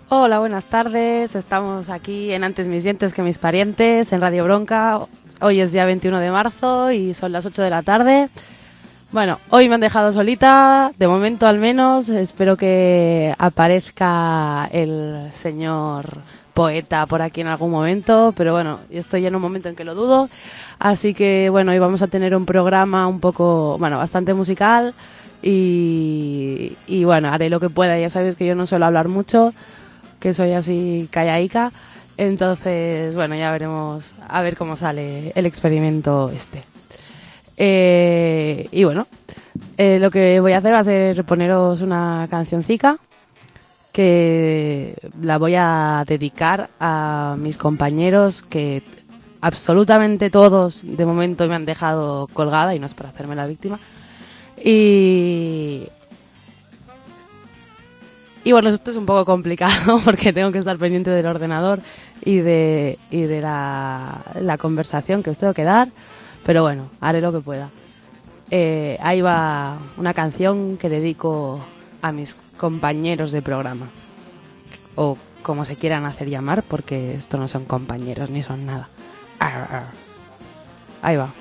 Hola, buenas tardes. Estamos aquí en Antes mis dientes que mis parientes, en Radio Bronca. Hoy es día 21 de marzo y son las 8 de la tarde. Bueno, hoy me han dejado solita, de momento al menos. Espero que aparezca el señor poeta por aquí en algún momento, pero bueno, estoy en un momento en que lo dudo. Así que bueno, hoy vamos a tener un programa un poco, bueno, bastante musical y bueno, haré lo que pueda. Ya sabéis que yo no suelo hablar mucho, que soy así callaica. Entonces, bueno, ya veremos a ver cómo sale el experimento este. Y bueno, lo que voy a hacer va a ser poneros una cancioncica que la voy a dedicar a mis compañeros que absolutamente todos de momento me han dejado colgada, y no es para hacerme la víctima. Y bueno, esto es un poco complicado porque tengo que estar pendiente del ordenador y de la conversación que os tengo que dar, pero bueno, haré lo que pueda. Ahí va una canción que dedico a mis compañeros de programa, o como se quieran hacer llamar, porque esto no son compañeros ni son nada. Ahí va.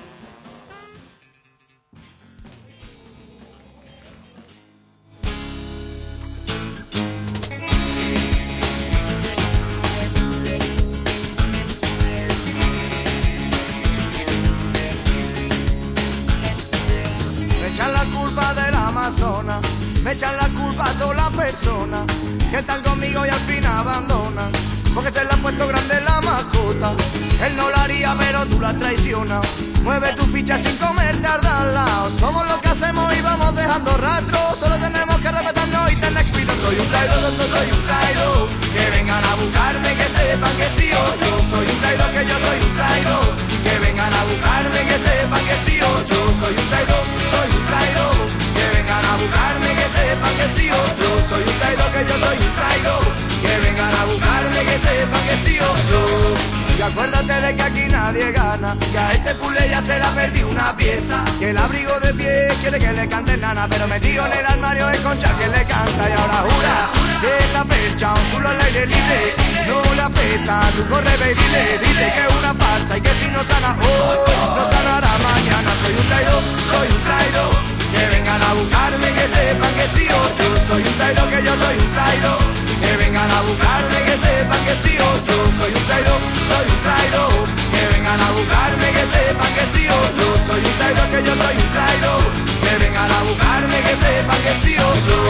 Me echan la culpa a todas las personas que están conmigo y al fin abandonan, porque se le ha puesto grande la mascota. Él no lo haría pero tú la traicionas. Mueve tu ficha sin comer tarda al lado. Somos lo que hacemos y vamos dejando rastros. Solo tenemos que respetarnos y tener cuidado. Soy un traidor, soy un traidor. Que vengan a buscarme, que sepan que sí o yo. Soy un traidor, que yo soy un traidor. Que vengan a buscarme, que sepan que sí o yo. Soy un traidor, soy un traidor. Que vengan a buscarme, que sepan que sí o yo. Soy un traidor, que yo soy un traidor. Que vengan a buscarme, que sepan que sí o yo. Y acuérdate de que aquí nadie gana, que a este puzzle ya se le ha perdido una pieza. Que el abrigo de pie quiere que le cante nana, pero metido en el armario es Concha que le canta. Y ahora jura que en la percha un culo al aire libre no le afecta. Tú corre ve y dile que es una farsa y que si no sana hoy, no sanará mañana. Soy un traidor, soy un traidor. Que vengan a buscarme, que sepan que sí o yo. Soy un traidor, que yo soy un traidor. Que vengan a buscarme, que sepan que sí o yo. Soy un traidor, soy un traidor. Que vengan a buscarme, que sepan que sí o yo. Soy un traidor, que yo soy un traidor. Que vengan a buscarme, que sepan que sí o yo.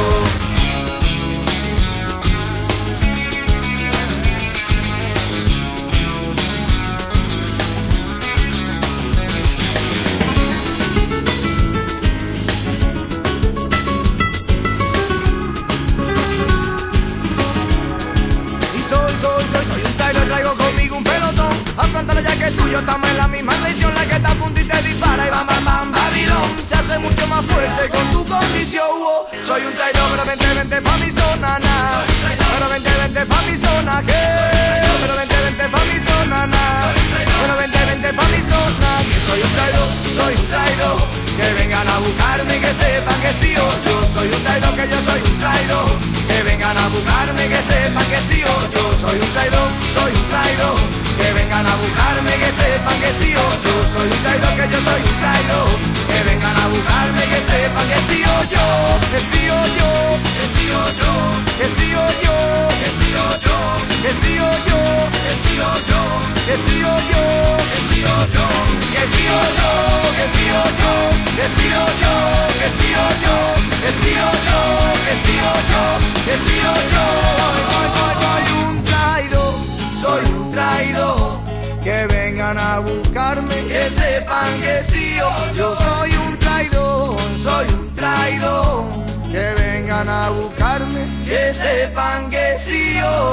Afrontalo ya que tú y yo estamos en la misma lección. La que está a punto y te dispara y va bam bam Babilón. Se hace mucho más fuerte con tu condición. Soy un traidor, pero vente pa' mi zona, na. Pero vente pa' mi zona, que. Pero vente pa' mi zona, na. Pero vente pa' mi zona, que soy un traidor, soy un traidor. Que vengan a buscarme, que sepan que sí o yo. Soy un traidor, que yo soy un traidor. Que vengan a buscarme, que sepan que sí o yo. Soy un traidor, soy un traidor. Que vengan a buscarme, que sepan que sí o yo. Soy un traidor, que yo soy un traidor. Que vengan a buscarme, que sepan que sí o yo. Que sí o yo, que sí o yo. Que sí o yo, que sí o yo. Que sí o yo, que sí o yo. Que sí o yo, que sí o yo. Que sí o yo, que sí o yo. Que sí o yo, que sí o yo. Que sí o yo, que sí o yo. Que sí o yo. Soy un traidor, soy un traidor. Que vengan a buscarme, que sepan que sí o yo. Soy un traidor, soy un traidor. Que vengan a buscarme, que sepan que sí o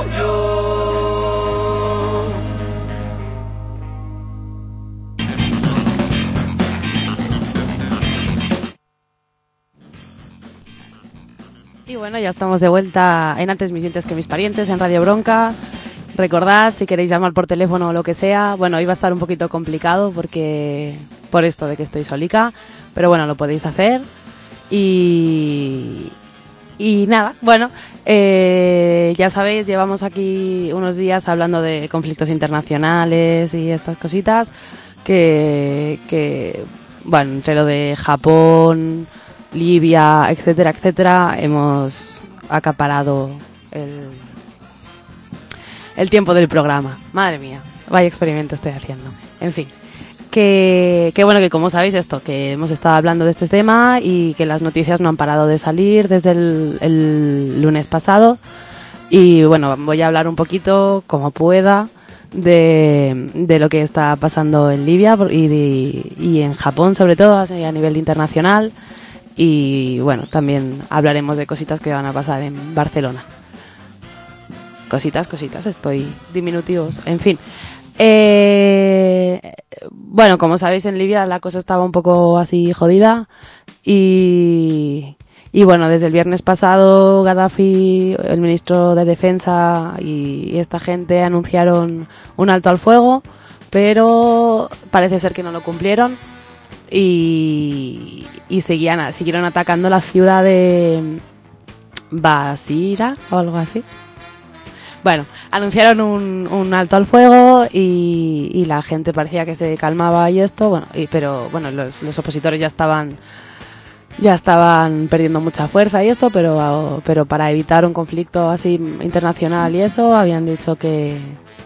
yo. Y bueno, ya estamos de vuelta en Antes mis dientes que mis parientes, en Radio Bronca. Recordad, si queréis llamar por teléfono o lo que sea, bueno, hoy va a estar un poquito complicado porque por esto de que estoy solica, pero bueno, lo podéis hacer. Y Y nada, bueno, ya sabéis, llevamos aquí unos días hablando de conflictos internacionales y estas cositas que bueno, entre lo de Japón, Libia, etcétera, etcétera, hemos acaparado el tiempo del programa. Madre mía, vaya experimento estoy haciendo. En fin. Que bueno, que como sabéis esto, que hemos estado hablando de este tema y que las noticias no han parado de salir desde el lunes pasado. Y bueno, voy a hablar un poquito, como pueda, de lo que está pasando en Libia y en Japón, sobre todo, a nivel internacional. Y bueno, también hablaremos de cositas que van a pasar en Barcelona. Cositas, estoy diminutivos, en fin. Bueno, como sabéis, en Libia la cosa estaba un poco así jodida y bueno, desde el viernes pasado Gaddafi, el ministro de Defensa y esta gente anunciaron un alto al fuego, pero parece ser que no lo cumplieron y siguieron atacando la ciudad de Basira o algo así. Bueno, anunciaron un alto al fuego y la gente parecía que se calmaba y esto, bueno, pero bueno, los opositores ya estaban perdiendo mucha fuerza y esto, pero para evitar un conflicto así internacional y eso, habían dicho que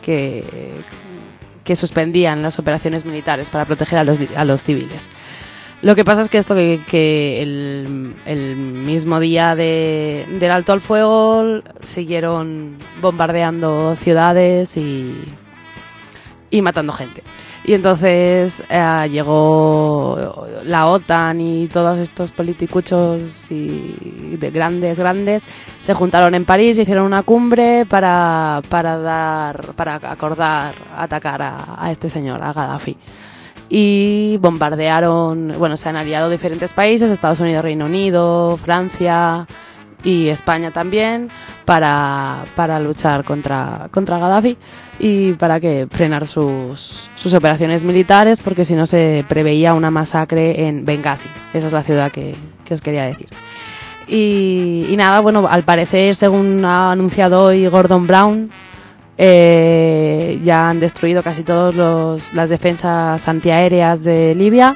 suspendían las operaciones militares para proteger a los civiles. Lo que pasa es que esto que el mismo día del alto al fuego siguieron bombardeando ciudades y matando gente. Y entonces llegó la OTAN y todos estos politicuchos y de grandes se juntaron en París y hicieron una cumbre para acordar atacar a este señor, a Gaddafi. Y bombardearon, bueno, se han aliado diferentes países, Estados Unidos, Reino Unido, Francia y España también, para luchar contra Gaddafi y para que frenar sus operaciones militares, porque si no se preveía una masacre en Benghazi. Esa es la ciudad que os quería decir. Y nada, bueno, al parecer, según ha anunciado hoy Gordon Brown, ya han destruido casi todas las defensas antiaéreas de Libia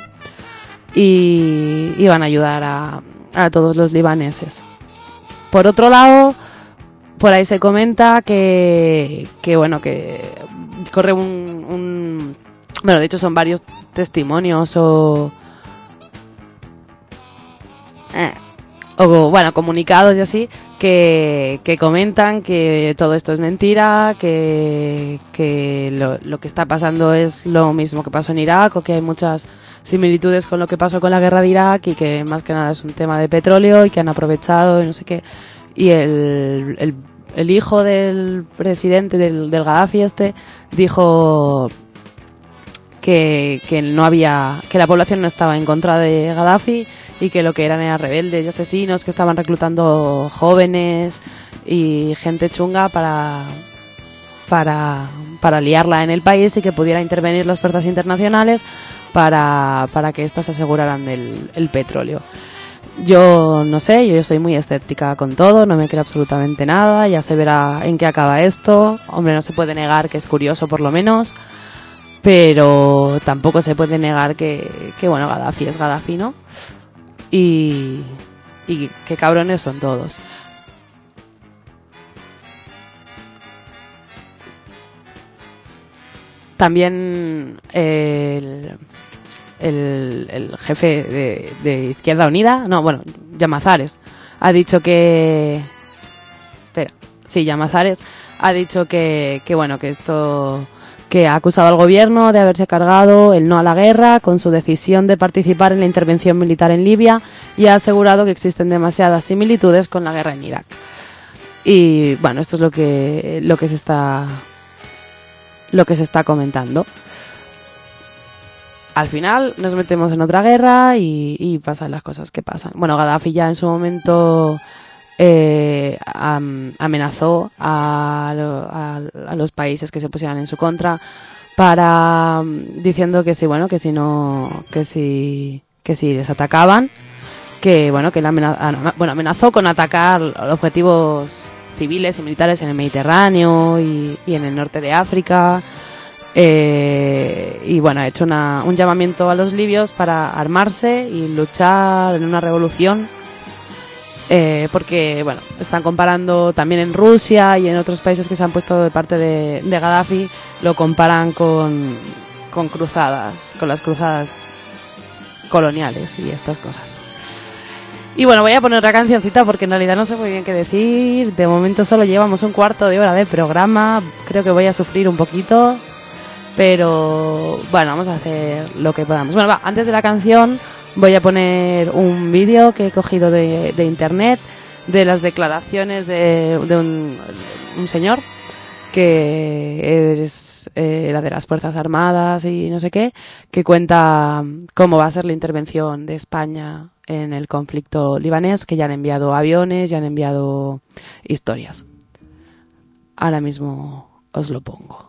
y van a ayudar a todos los libaneses. Por otro lado, por ahí se comenta que bueno, que corre bueno, de hecho son varios testimonios o bueno, comunicados y así, que comentan que todo esto es mentira, que lo que está pasando es lo mismo que pasó en Irak, o que hay muchas similitudes con lo que pasó con la guerra de Irak, y que más que nada es un tema de petróleo y que han aprovechado y no sé qué. Y el hijo del presidente del Gaddafi dijo que la población no estaba en contra de Gaddafi y que lo que eran rebeldes y asesinos que estaban reclutando jóvenes y gente chunga para liarla en el país, y que pudiera intervenir las fuerzas internacionales para que éstas aseguraran el petróleo. Yo no sé, yo soy muy escéptica con todo, no me creo absolutamente nada, ya se verá en qué acaba esto. Hombre, no se puede negar que es curioso, por lo menos, pero tampoco se puede negar que bueno, Gaddafi es Gaddafi, ¿no? Y qué cabrones son todos. También el jefe de Izquierda Unida, no, bueno, Llamazares, ha dicho que... Llamazares ha dicho que bueno, que esto... que ha acusado al gobierno de haberse cargado el no a la guerra con su decisión de participar en la intervención militar en Libia, y ha asegurado que existen demasiadas similitudes con la guerra en Irak. Y bueno, esto es lo que se está comentando. Al final nos metemos en otra guerra y pasan las cosas que pasan. Bueno, Gaddafi ya en su momento amenazó a los países que se pusieran en su contra, diciendo que si les atacaban, que amenazó con atacar objetivos civiles y militares en el Mediterráneo y en el norte de África. Y bueno, ha hecho un llamamiento a los libios para armarse y luchar en una revolución, porque bueno, están comparando también en Rusia y en otros países que se han puesto de parte de Gaddafi, lo comparan con cruzadas, con las cruzadas coloniales y estas cosas. Y bueno, voy a poner otra cancioncita porque en realidad no sé muy bien qué decir. De momento solo llevamos un cuarto de hora de programa. Creo que voy a sufrir un poquito, pero bueno, vamos a hacer lo que podamos. Bueno, antes de la canción voy a poner un vídeo que he cogido de internet de las declaraciones de un señor que era de las Fuerzas Armadas y no sé qué, que cuenta cómo va a ser la intervención de España en el conflicto libanés, que ya han enviado aviones, ya han enviado historias. Ahora mismo os lo pongo.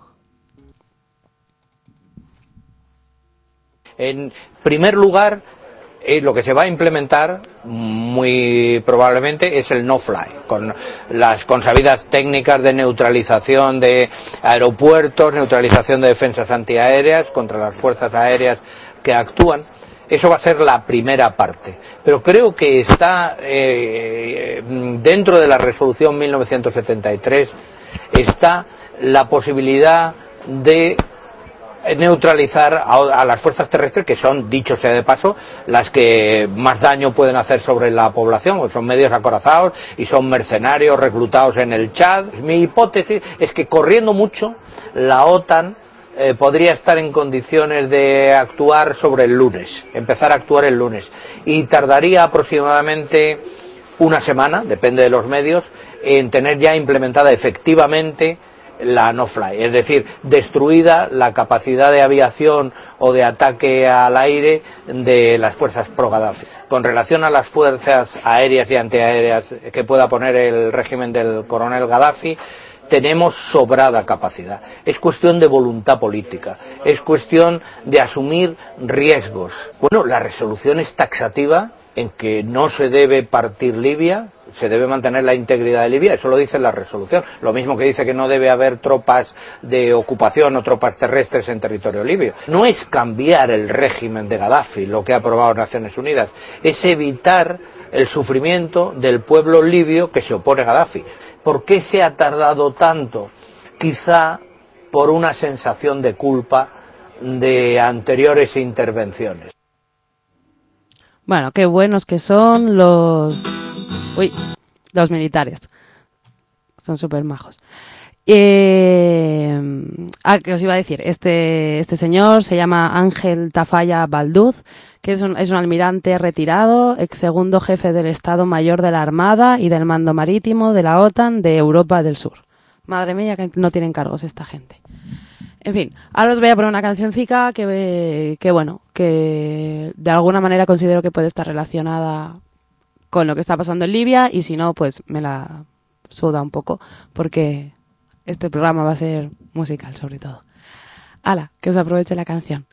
En primer lugar, lo que se va a implementar muy probablemente es el no-fly, con las consabidas técnicas de neutralización de aeropuertos, neutralización de defensas antiaéreas contra las fuerzas aéreas que actúan. Eso va a ser la primera parte. Pero creo que está dentro de la resolución 1973 está la posibilidad de neutralizar a las fuerzas terrestres, que son, dicho sea de paso, las que más daño pueden hacer sobre la población, porque son medios acorazados y son mercenarios reclutados en el Chad. Mi hipótesis es que, corriendo mucho, la OTAN podría estar en condiciones de actuar sobre el lunes, empezar a actuar el lunes, y tardaría aproximadamente una semana, depende de los medios, en tener ya implementada efectivamente la no-fly, es decir, destruida la capacidad de aviación o de ataque al aire de las fuerzas pro-Gaddafi. Con relación a las fuerzas aéreas y antiaéreas que pueda poner el régimen del coronel Gaddafi, tenemos sobrada capacidad. Es cuestión de voluntad política, es cuestión de asumir riesgos. Bueno, la resolución es taxativa en que no se debe partir Libia, se debe mantener la integridad de Libia, eso lo dice la resolución. Lo mismo que dice que no debe haber tropas de ocupación o tropas terrestres en territorio libio. No es cambiar el régimen de Gaddafi lo que ha aprobado Naciones Unidas, es evitar el sufrimiento del pueblo libio que se opone a Gaddafi. ¿Por qué se ha tardado tanto? Quizá por una sensación de culpa de anteriores intervenciones. Bueno, qué buenos que son los militares. Son súper majos. ¿Qué os iba a decir? Este señor se llama Ángel Tafalla Balduz, que es un almirante retirado, ex segundo jefe del Estado Mayor de la Armada y del Mando Marítimo de la OTAN de Europa del Sur. Madre mía, que no tienen cargos esta gente. En fin, ahora os voy a poner una cancioncica que de alguna manera considero que puede estar relacionada con lo que está pasando en Libia, y si no, pues me la suda un poco, porque este programa va a ser musical sobre todo. ¡Hala! Que os aproveche la canción.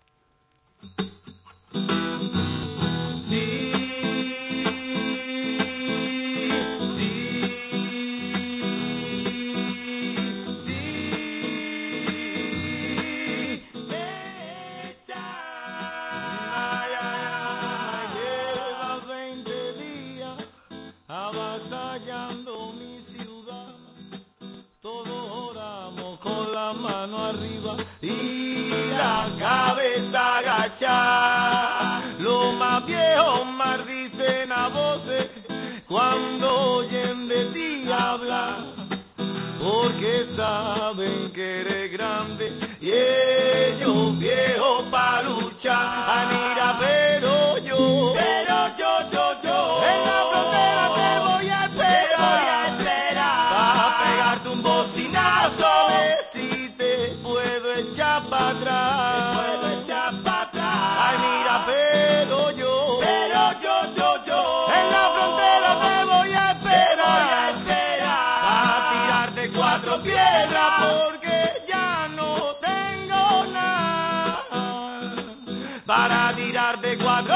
Y la cabeza agachada, los más viejos más dicen a voces cuando oyen de ti hablar, porque saben que eres grande y ellos viejos para luchar. Ay, mira, pero yo, en la frontera te voy a esperar, para pegarte un bocinazo. Para atrás, ay mira, pero yo, en la frontera te voy a esperar, para tirarte 4 piedras, porque ya no tengo nada, para tirarte 4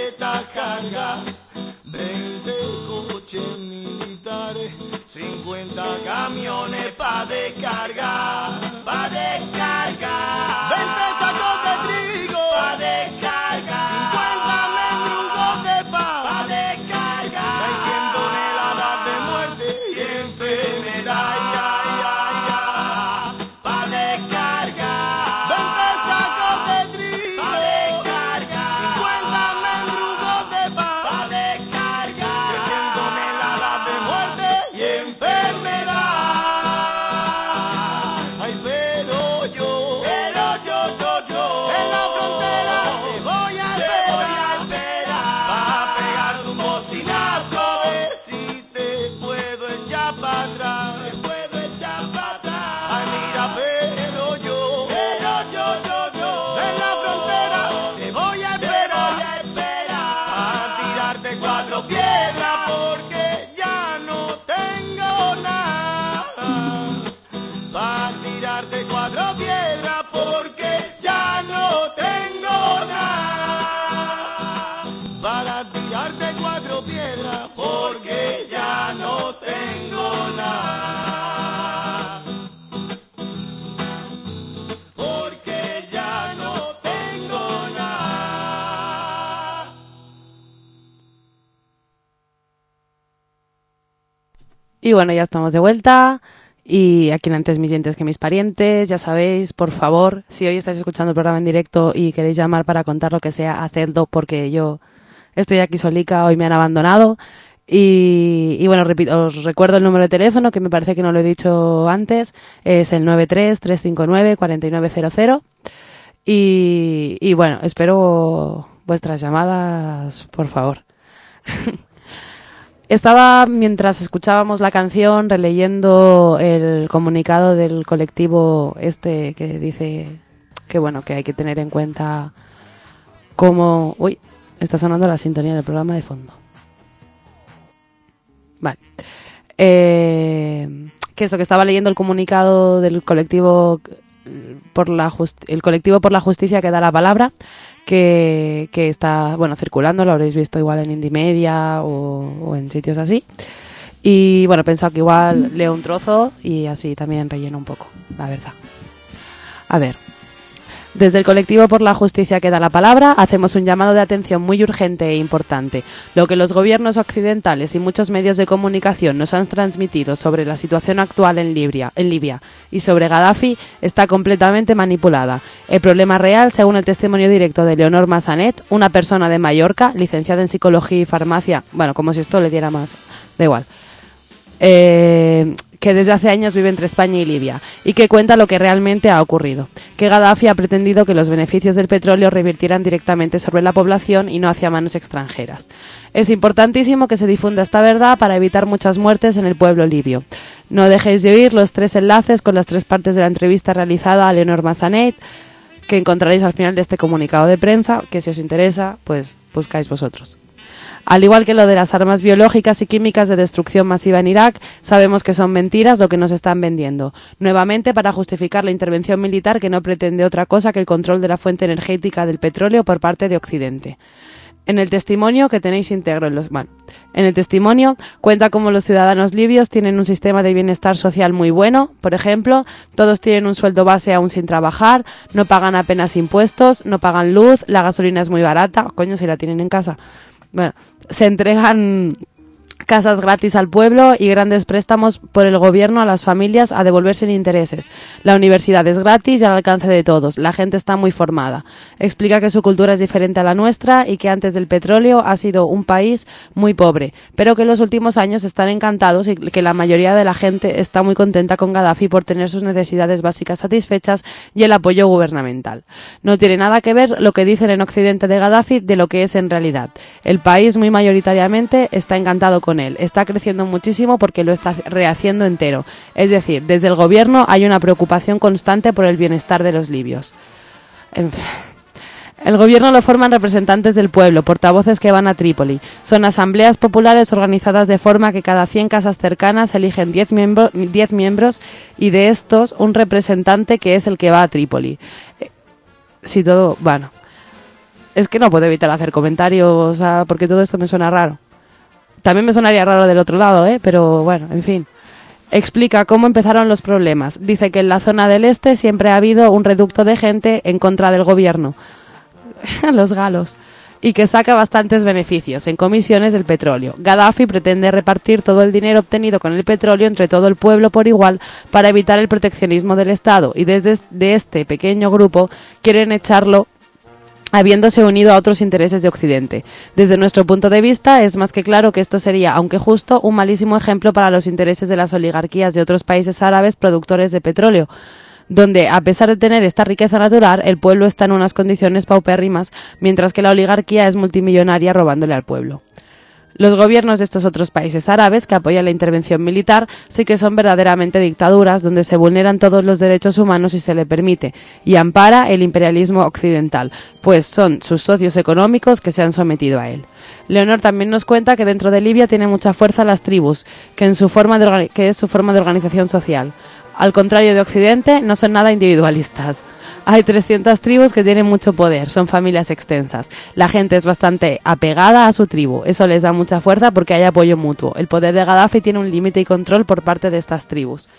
maleta carga, 20 coches militares, 50 camiones pa' descargar, 20 sacos de trigo, pa' descargar, 50 mendrugos de pan, pa' descargar, 600 toneladas de muerte y enfermedad, pa' descargar, 20 sacos de trigo, pa' descargar, 50 mendrugos de pan, pa' descargar, 600 toneladas de muerte y enfermedad. Ay, pero yo, en la frontera te voy a esperar, pa' pegarte un bocinazo, a ver si te puedo echar para atrás, Ay, mira, pero yo, en la frontera te voy a esperar, pa' tirarte 4 piedras porque ya no tengo nada. Para tirarte 4 piedras porque ya no tengo nada. Para tirarte 4 piedras porque ya no tengo nada. Porque ya no tengo nada. Y bueno, ya estamos de vuelta. Y aquí en Antes mis dientes que mis parientes, ya sabéis, por favor, si hoy estáis escuchando el programa en directo y queréis llamar para contar lo que sea, hacedlo, porque yo estoy aquí solica, hoy me han abandonado. Y bueno, repito, os recuerdo el número de teléfono, que me parece que no lo he dicho antes, es el 93-359-4900. Y bueno, espero vuestras llamadas, por favor. Estaba, mientras escuchábamos la canción, releyendo el comunicado del colectivo que dice que bueno, que hay que tener en cuenta cómo... Uy, está sonando la sintonía del programa de fondo. Vale. Que estaba leyendo el comunicado del colectivo el colectivo por la justicia que da la palabra, que está, bueno, circulando, lo habréis visto igual en Indymedia o en sitios así. Y bueno, he pensado que igual leo un trozo y así también relleno un poco, la verdad. A ver. Desde el colectivo por la justicia que da la palabra, hacemos un llamado de atención muy urgente e importante. Lo que los gobiernos occidentales y muchos medios de comunicación nos han transmitido sobre la situación actual en Libia y sobre Gaddafi está completamente manipulada. El problema real, según el testimonio directo de Leonor Massanet, una persona de Mallorca, licenciada en psicología y farmacia, bueno, como si esto le diera más, da igual, que desde hace años vive entre España y Libia y que cuenta lo que realmente ha ocurrido, que Gaddafi ha pretendido que los beneficios del petróleo revirtieran directamente sobre la población y no hacia manos extranjeras. Es importantísimo que se difunda esta verdad para evitar muchas muertes en el pueblo libio. No dejéis de oír los 3 enlaces con las 3 partes de la entrevista realizada a Leonor Massanet, que encontraréis al final de este comunicado de prensa, que si os interesa, pues buscáis vosotros. Al igual que lo de las armas biológicas y químicas de destrucción masiva en Irak, sabemos que son mentiras lo que nos están vendiendo, nuevamente para justificar la intervención militar que no pretende otra cosa que el control de la fuente energética del petróleo por parte de Occidente. En el testimonio que tenéis íntegro en el testimonio cuenta cómo los ciudadanos libios tienen un sistema de bienestar social muy bueno. Por ejemplo, todos tienen un sueldo base aún sin trabajar, no pagan apenas impuestos, no pagan luz, la gasolina es muy barata, coño, si la tienen en casa. Bueno, se entregan casas gratis al pueblo y grandes préstamos por el gobierno a las familias a devolver sin intereses. La universidad es gratis y al alcance de todos. La gente está muy formada. Explica que su cultura es diferente a la nuestra y que antes del petróleo ha sido un país muy pobre, pero que en los últimos años están encantados y que la mayoría de la gente está muy contenta con Gaddafi por tener sus necesidades básicas satisfechas y el apoyo gubernamental. No tiene nada que ver lo que dicen en Occidente de Gaddafi de lo que es en realidad. El país muy mayoritariamente está encantado con él. Está creciendo muchísimo porque lo está rehaciendo entero. Es decir, desde el gobierno hay una preocupación constante por el bienestar de los libios. El gobierno lo forman representantes del pueblo, portavoces que van a Trípoli. Son asambleas populares organizadas de forma que cada 100 casas cercanas eligen 10 miembros y de estos un representante que es el que va a Trípoli. Si todo, bueno. Es que no puedo evitar hacer comentarios, porque todo esto me suena raro. También me sonaría raro del otro lado, pero bueno, en fin. Explica cómo empezaron los problemas. Dice que en la zona del este siempre ha habido un reducto de gente en contra del gobierno. Los galos. Y que saca bastantes beneficios en comisiones del petróleo. Gaddafi pretende repartir todo el dinero obtenido con el petróleo entre todo el pueblo por igual para evitar el proteccionismo del Estado. Y desde este pequeño grupo quieren echarlo habiéndose unido a otros intereses de Occidente. Desde nuestro punto de vista, es más que claro que esto sería, aunque justo, un malísimo ejemplo para los intereses de las oligarquías de otros países árabes productores de petróleo, donde, a pesar de tener esta riqueza natural, el pueblo está en unas condiciones paupérrimas, mientras que la oligarquía es multimillonaria robándole al pueblo. Los gobiernos de estos otros países árabes que apoyan la intervención militar sí que son verdaderamente dictaduras donde se vulneran todos los derechos humanos y se le permite y ampara el imperialismo occidental, pues son sus socios económicos que se han sometido a él. Leonor también nos cuenta que dentro de Libia tiene mucha fuerza las tribus, que es su forma de organización social. Al contrario de Occidente, no son nada individualistas. Hay 300 tribus que tienen mucho poder, son familias extensas. La gente es bastante apegada a su tribu, eso les da mucha fuerza porque hay apoyo mutuo. El poder de Gaddafi tiene un límite y control por parte de estas tribus.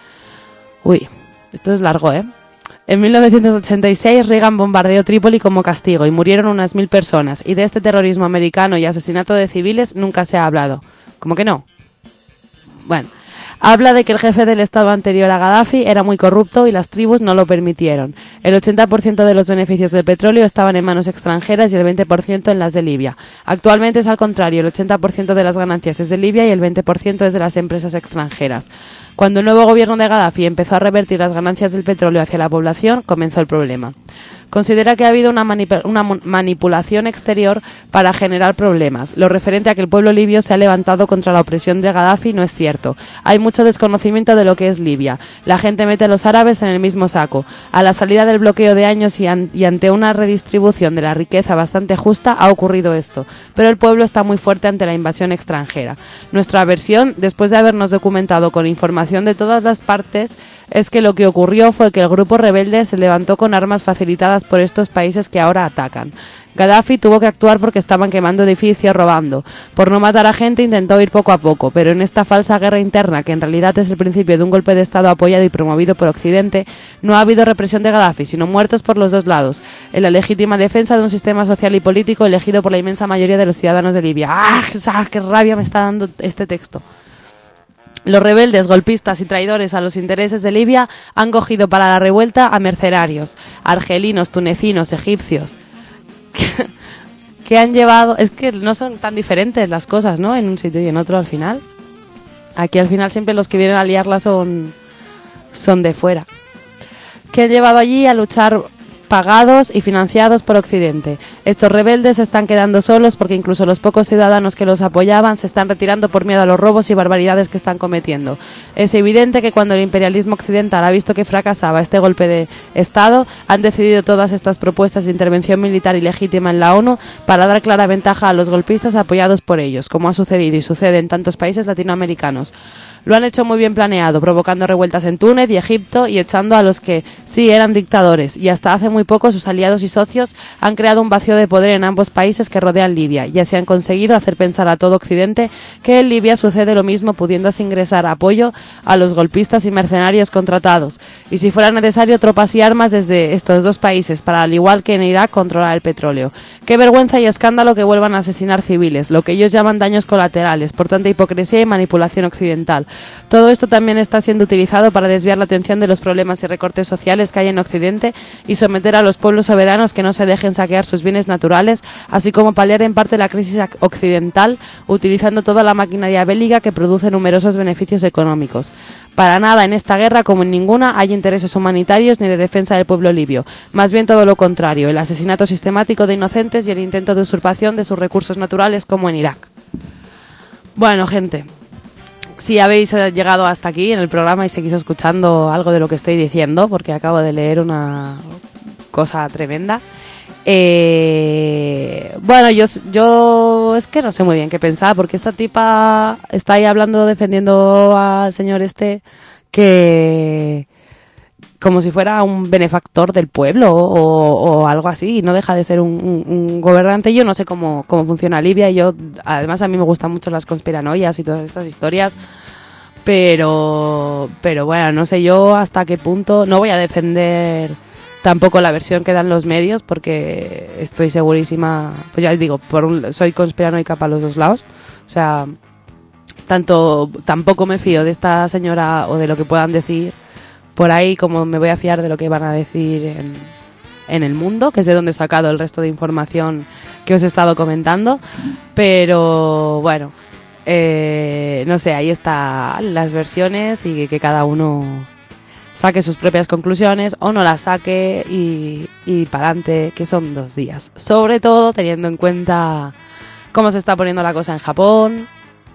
Uy, esto es largo, ¿eh? En 1986 Reagan bombardeó Trípoli como castigo y murieron unas 1000 personas, y de este terrorismo americano y asesinato de civiles nunca se ha hablado. ¿Cómo que no? Bueno, habla de que el jefe del estado anterior a Gaddafi era muy corrupto y las tribus no lo permitieron. El 80% de los beneficios del petróleo estaban en manos extranjeras y el 20% en las de Libia. Actualmente es al contrario, el 80% de las ganancias es de Libia y el 20% es de las empresas extranjeras. Cuando el nuevo gobierno de Gaddafi empezó a revertir las ganancias del petróleo hacia la población, comenzó el problema. Considera que ha habido una manipulación exterior para generar problemas. Lo referente a que el pueblo libio se ha levantado contra la opresión de Gaddafi no es cierto. Hay mucho desconocimiento de lo que es Libia. La gente mete a los árabes en el mismo saco. A la salida del bloqueo de años y ante una redistribución de la riqueza bastante justa ha ocurrido esto. Pero el pueblo está muy fuerte ante la invasión extranjera. Nuestra versión, después de habernos documentado con información de todas las partes, es que lo que ocurrió fue que el grupo rebelde se levantó con armas facilitadas por estos países que ahora atacan. Gaddafi tuvo que actuar porque estaban quemando edificios, robando. Por no matar a gente intentó ir poco a poco, pero en esta falsa guerra interna, que en realidad es el principio de un golpe de Estado apoyado y promovido por Occidente, no ha habido represión de Gaddafi, sino muertos por los dos lados, en la legítima defensa de un sistema social y político elegido por la inmensa mayoría de los ciudadanos de Libia. ¡Ah! ¡Qué rabia me está dando este texto! Los rebeldes, golpistas y traidores a los intereses de Libia han cogido para la revuelta a mercenarios, argelinos, tunecinos, egipcios, que han llevado... Es que no son tan diferentes las cosas, ¿no? En un sitio y en otro al final. Aquí al final siempre los que vienen a liarla son de fuera. Que han llevado allí a luchar pagados y financiados por Occidente. Estos rebeldes se están quedando solos porque incluso los pocos ciudadanos que los apoyaban se están retirando por miedo a los robos y barbaridades que están cometiendo. Es evidente que cuando el imperialismo occidental ha visto que fracasaba este golpe de Estado, han decidido todas estas propuestas de intervención militar ilegítima en la ONU para dar clara ventaja a los golpistas apoyados por ellos, como ha sucedido y sucede en tantos países latinoamericanos. Lo han hecho muy bien planeado, provocando revueltas en Túnez y Egipto y echando a los que sí eran dictadores, y hasta hace muy poco sus aliados y socios han creado un vacío de poder en ambos países que rodean Libia, y así han conseguido hacer pensar a todo Occidente que en Libia sucede lo mismo, pudiendo así ingresar apoyo a los golpistas y mercenarios contratados, y si fuera necesario tropas y armas desde estos dos países para, al igual que en Irak, controlar el petróleo. Qué vergüenza y escándalo que vuelvan a asesinar civiles, lo que ellos llaman daños colaterales, por tanta hipocresía y manipulación occidental. Todo esto también está siendo utilizado para desviar la atención de los problemas y recortes sociales que hay en Occidente y someter a los pueblos soberanos que no se dejen saquear sus bienes naturales, así como paliar en parte la crisis occidental, utilizando toda la maquinaria bélica que produce numerosos beneficios económicos. Para nada en esta guerra, como en ninguna, hay intereses humanitarios ni de defensa del pueblo libio. Más bien todo lo contrario, el asesinato sistemático de inocentes y el intento de usurpación de sus recursos naturales, como en Irak. Bueno, gente, si habéis llegado hasta aquí en el programa y seguís escuchando algo de lo que estoy diciendo, porque acabo de leer una cosa tremenda. Bueno, yo es que no sé muy bien qué pensar, porque esta tipa está ahí hablando, defendiendo al señor este, que como si fuera un benefactor del pueblo o algo así, y no deja de ser un gobernante. Yo no sé cómo funciona Libia, y además a mí me gustan mucho las conspiranoias y todas estas historias, pero bueno, no sé yo hasta qué punto. No voy a defender tampoco la versión que dan los medios, porque estoy segurísima, pues ya digo, soy conspiranoica para los dos lados, o sea, tampoco me fío de esta señora o de lo que puedan decir por ahí, como me voy a fiar de lo que van a decir en El Mundo, que es de donde he sacado el resto de información que os he estado comentando. Pero bueno, no sé, ahí están las versiones, y que cada uno saque sus propias conclusiones o no las saque, y para adelante, que son 2 días. Sobre todo teniendo en cuenta cómo se está poniendo la cosa en Japón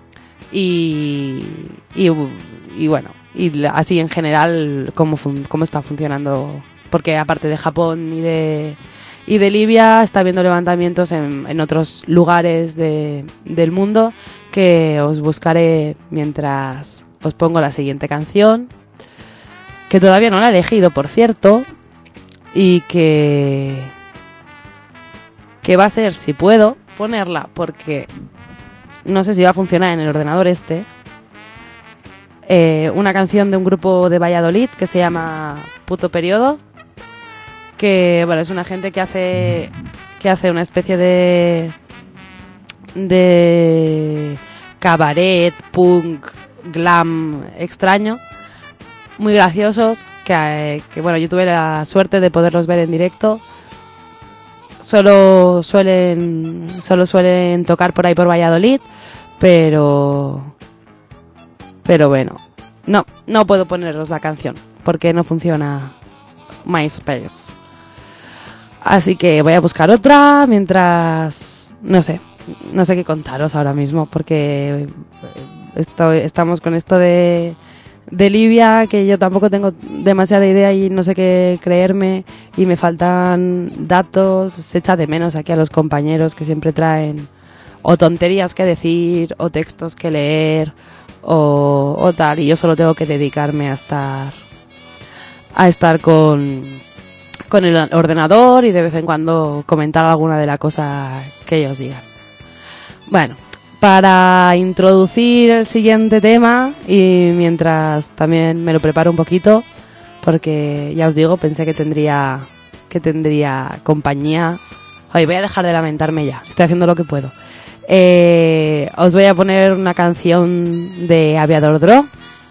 y bueno, y así en general cómo está funcionando, porque aparte de Japón y de Libia está habiendo levantamientos en otros lugares del mundo, que os buscaré mientras os pongo la siguiente canción, que todavía no la he elegido, por cierto, y que va a ser, si puedo ponerla, porque no sé si va a funcionar en el ordenador una canción de un grupo de Valladolid que se llama Puto Periodo, que bueno, es una gente que hace una especie de cabaret, punk, glam extraño, muy graciosos, que bueno, yo tuve la suerte de poderlos ver en directo. Solo suelen tocar por ahí por Valladolid, pero bueno, no puedo poneros la canción porque no funciona MySpace. Así que voy a buscar otra mientras, no sé qué contaros ahora mismo, porque estamos con esto de Libia, que yo tampoco tengo demasiada idea y no sé qué creerme, y me faltan datos. Se echa de menos aquí a los compañeros que siempre traen o tonterías que decir o textos que leer o tal, y yo solo tengo que dedicarme a estar con el ordenador y de vez en cuando comentar alguna de la cosa que ellos digan. Bueno, para introducir el siguiente tema, y mientras también me lo preparo un poquito, porque ya os digo, pensé que tendría compañía. Ay, voy a dejar de lamentarme ya, estoy haciendo lo que puedo. Os voy a poner una canción de Aviador Draw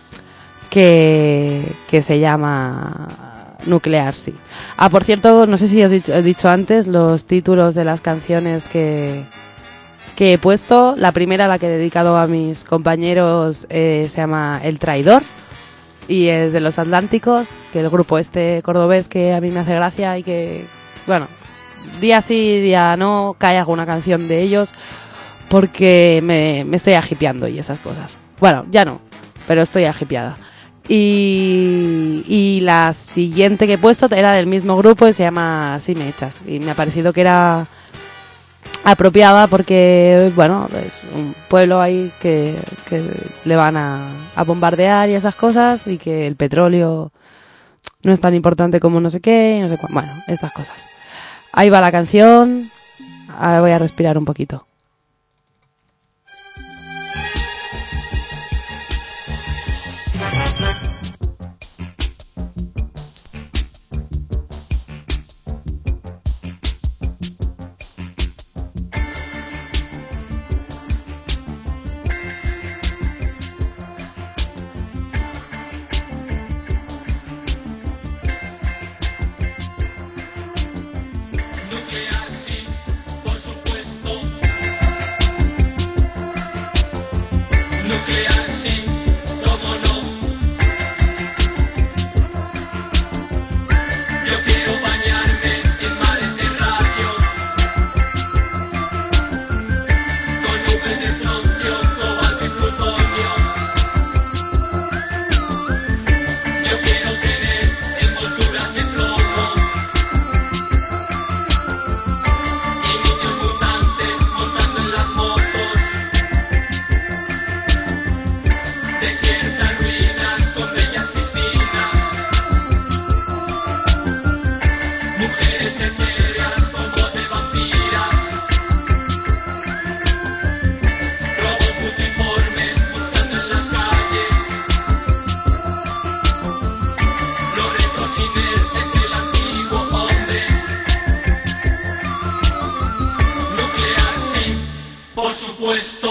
que se llama Nuclear, sí. Por cierto, no sé si os he dicho antes los títulos de las canciones que he puesto. La primera, la que he dedicado a mis compañeros, se llama El Traidor, y es de Los Atlánticos, que el grupo cordobés que a mí me hace gracia, y que, bueno, día sí, día no, cae alguna canción de ellos, porque me estoy ahipeando y esas cosas. Bueno, ya no, pero estoy ahipeada. Y la siguiente que he puesto era del mismo grupo y se llama Así me echas, y me ha parecido que era apropiada porque, bueno, es un pueblo ahí que le van a bombardear y esas cosas, y que el petróleo no es tan importante como no sé qué, no sé cuál. Bueno, estas cosas. Ahí va la canción. Voy a respirar un poquito. Nuclear, sí, por supuesto. por supuesto.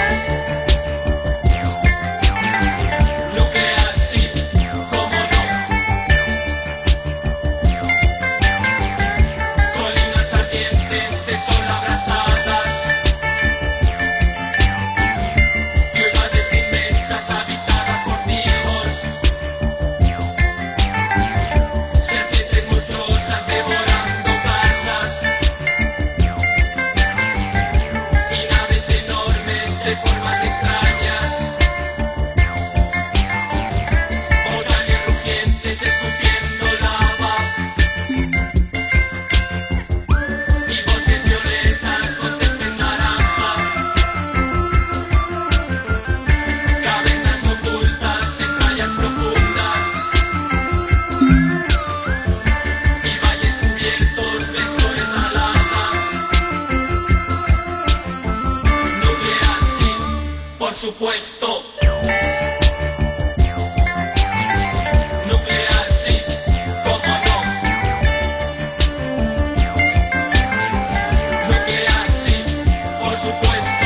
Supuesto. Nuclear sí, cómo no. Nuclear sí, por supuesto.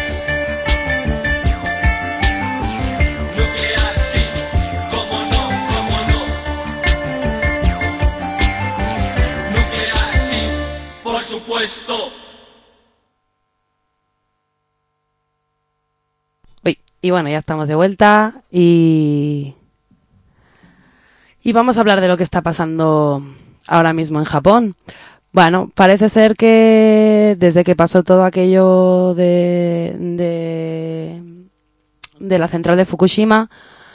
Nuclear sí, cómo no, cómo no. Nuclear sí, por supuesto. Y bueno, ya estamos de vuelta y vamos a hablar de lo que está pasando ahora mismo en Japón. Bueno, parece ser que desde que pasó todo aquello de la central de Fukushima,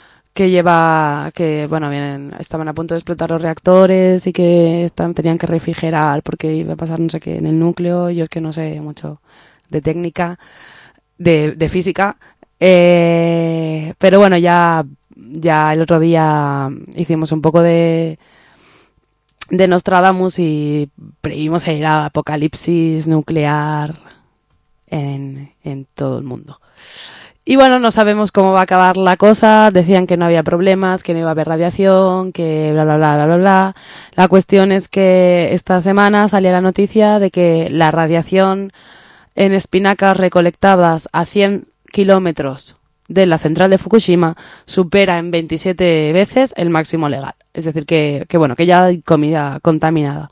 estaban a punto de explotar los reactores y que tenían que refrigerar porque iba a pasar no sé qué en el núcleo. Yo es que no sé mucho de técnica, de física. Pero bueno, ya el otro día hicimos un poco de Nostradamus y previmos el apocalipsis nuclear en todo el mundo. Y bueno, no sabemos cómo va a acabar la cosa. Decían que no había problemas, que no iba a haber radiación, que bla, bla, bla, bla, bla, bla. La cuestión es que esta semana salía la noticia de que la radiación en espinacas recolectadas a 100 kilómetros de la central de Fukushima supera en 27 veces el máximo legal. Es decir, que ya hay comida contaminada.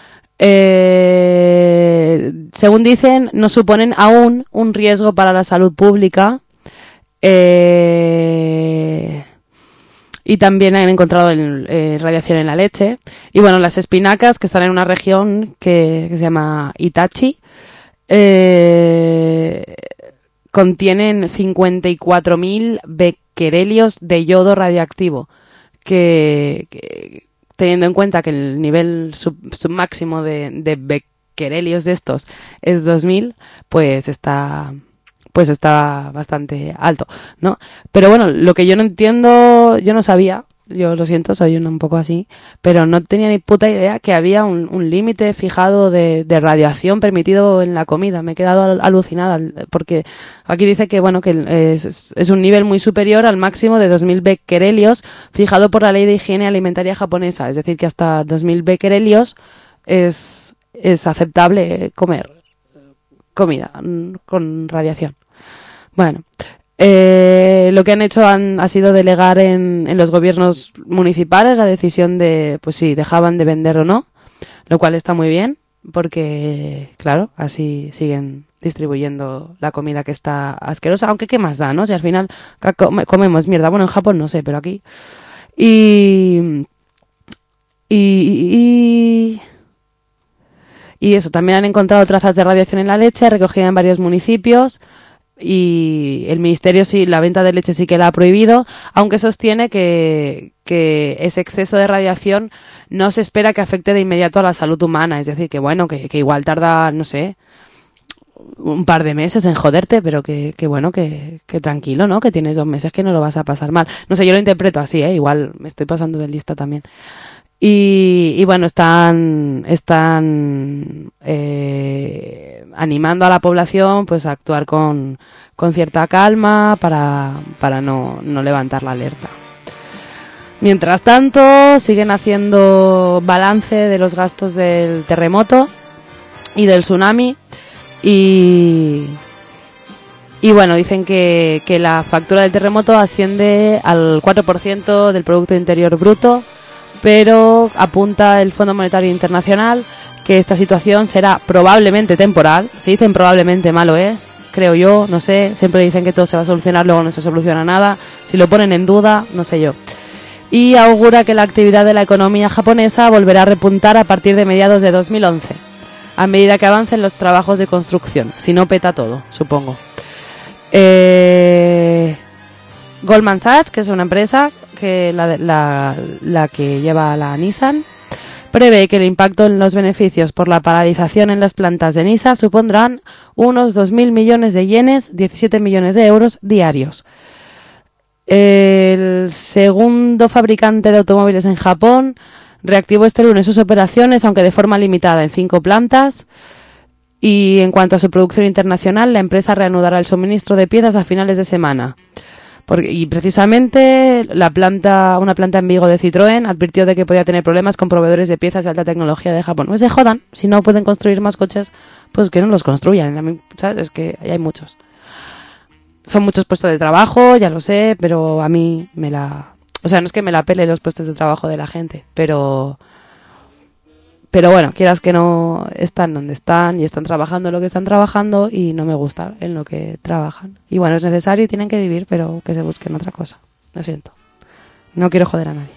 Según dicen, no suponen aún un riesgo para la salud pública. Y también han encontrado radiación en la leche. Y bueno, las espinacas, que están en una región que se llama Itachi, contienen 54.000 becquerelios de yodo radioactivo, que teniendo en cuenta que el nivel máximo de becquerelios de estos es 2.000, pues está bastante alto, ¿no? Pero bueno, lo que yo no entiendo, yo no sabía, yo lo siento, soy un poco así, pero no tenía ni puta idea que había un límite fijado de radiación permitido en la comida. Me he quedado alucinada, porque aquí dice que es un nivel muy superior al máximo de 2.000 becquerelios fijado por la Ley de Higiene Alimentaria japonesa. Es decir, que hasta 2.000 becquerelios es aceptable comer comida con radiación. Bueno, lo que han hecho ha sido delegar en los gobiernos municipales la decisión de, pues si dejaban de vender o no, lo cual está muy bien, porque, claro, así siguen distribuyendo la comida que está asquerosa, aunque qué más da, ¿no? Si al final comemos mierda. Bueno, en Japón no sé, pero aquí. Y eso, también han encontrado trazas de radiación en la leche recogida en varios municipios. Y el ministerio sí, la venta de leche sí que la ha prohibido, aunque sostiene que ese exceso de radiación no se espera que afecte de inmediato a la salud humana. Es decir, que igual tarda, no sé, un par de meses en joderte, pero que tranquilo, ¿no? Que tienes 2 meses que no lo vas a pasar mal. No sé, yo lo interpreto así, igual me estoy pasando de lista también. Y bueno, están animando a la población pues a actuar con cierta calma para no levantar la alerta. Mientras tanto, siguen haciendo balance de los gastos del terremoto y del tsunami y Y bueno, dicen que la factura del terremoto asciende al 4% del Producto Interior Bruto, pero apunta el Fondo Monetario Internacional que esta situación será probablemente temporal. Si dicen probablemente, malo es, creo yo, no sé. Siempre dicen que todo se va a solucionar, luego no se soluciona nada. Si lo ponen en duda, no sé yo. Y augura que la actividad de la economía japonesa volverá a repuntar a partir de mediados de 2011, a medida que avancen los trabajos de construcción. Si no peta todo, supongo. Goldman Sachs, que es una empresa que la que lleva a la Nissan, prevé que el impacto en los beneficios por la paralización en las plantas de Nissan supondrán unos 2.000 millones de yenes, 17 millones de euros diarios. El segundo fabricante de automóviles en Japón reactivó este lunes sus operaciones, aunque de forma limitada, en 5 plantas. Y en cuanto a su producción internacional, la empresa reanudará el suministro de piezas a finales de semana. Y precisamente una planta en Vigo de Citroën advirtió de que podía tener problemas con proveedores de piezas de alta tecnología de Japón. Pues se jodan, si no pueden construir más coches, pues que no los construyan. A mí, ¿sabes? Es que hay muchos. Son muchos puestos de trabajo, ya lo sé, pero a mí o sea, no es que me la pele los puestos de trabajo de la gente, pero bueno, quieras que no, están donde están y están trabajando lo que están trabajando y no me gusta en lo que trabajan. Y bueno, es necesario y tienen que vivir, pero que se busquen otra cosa. Lo siento. No quiero joder a nadie.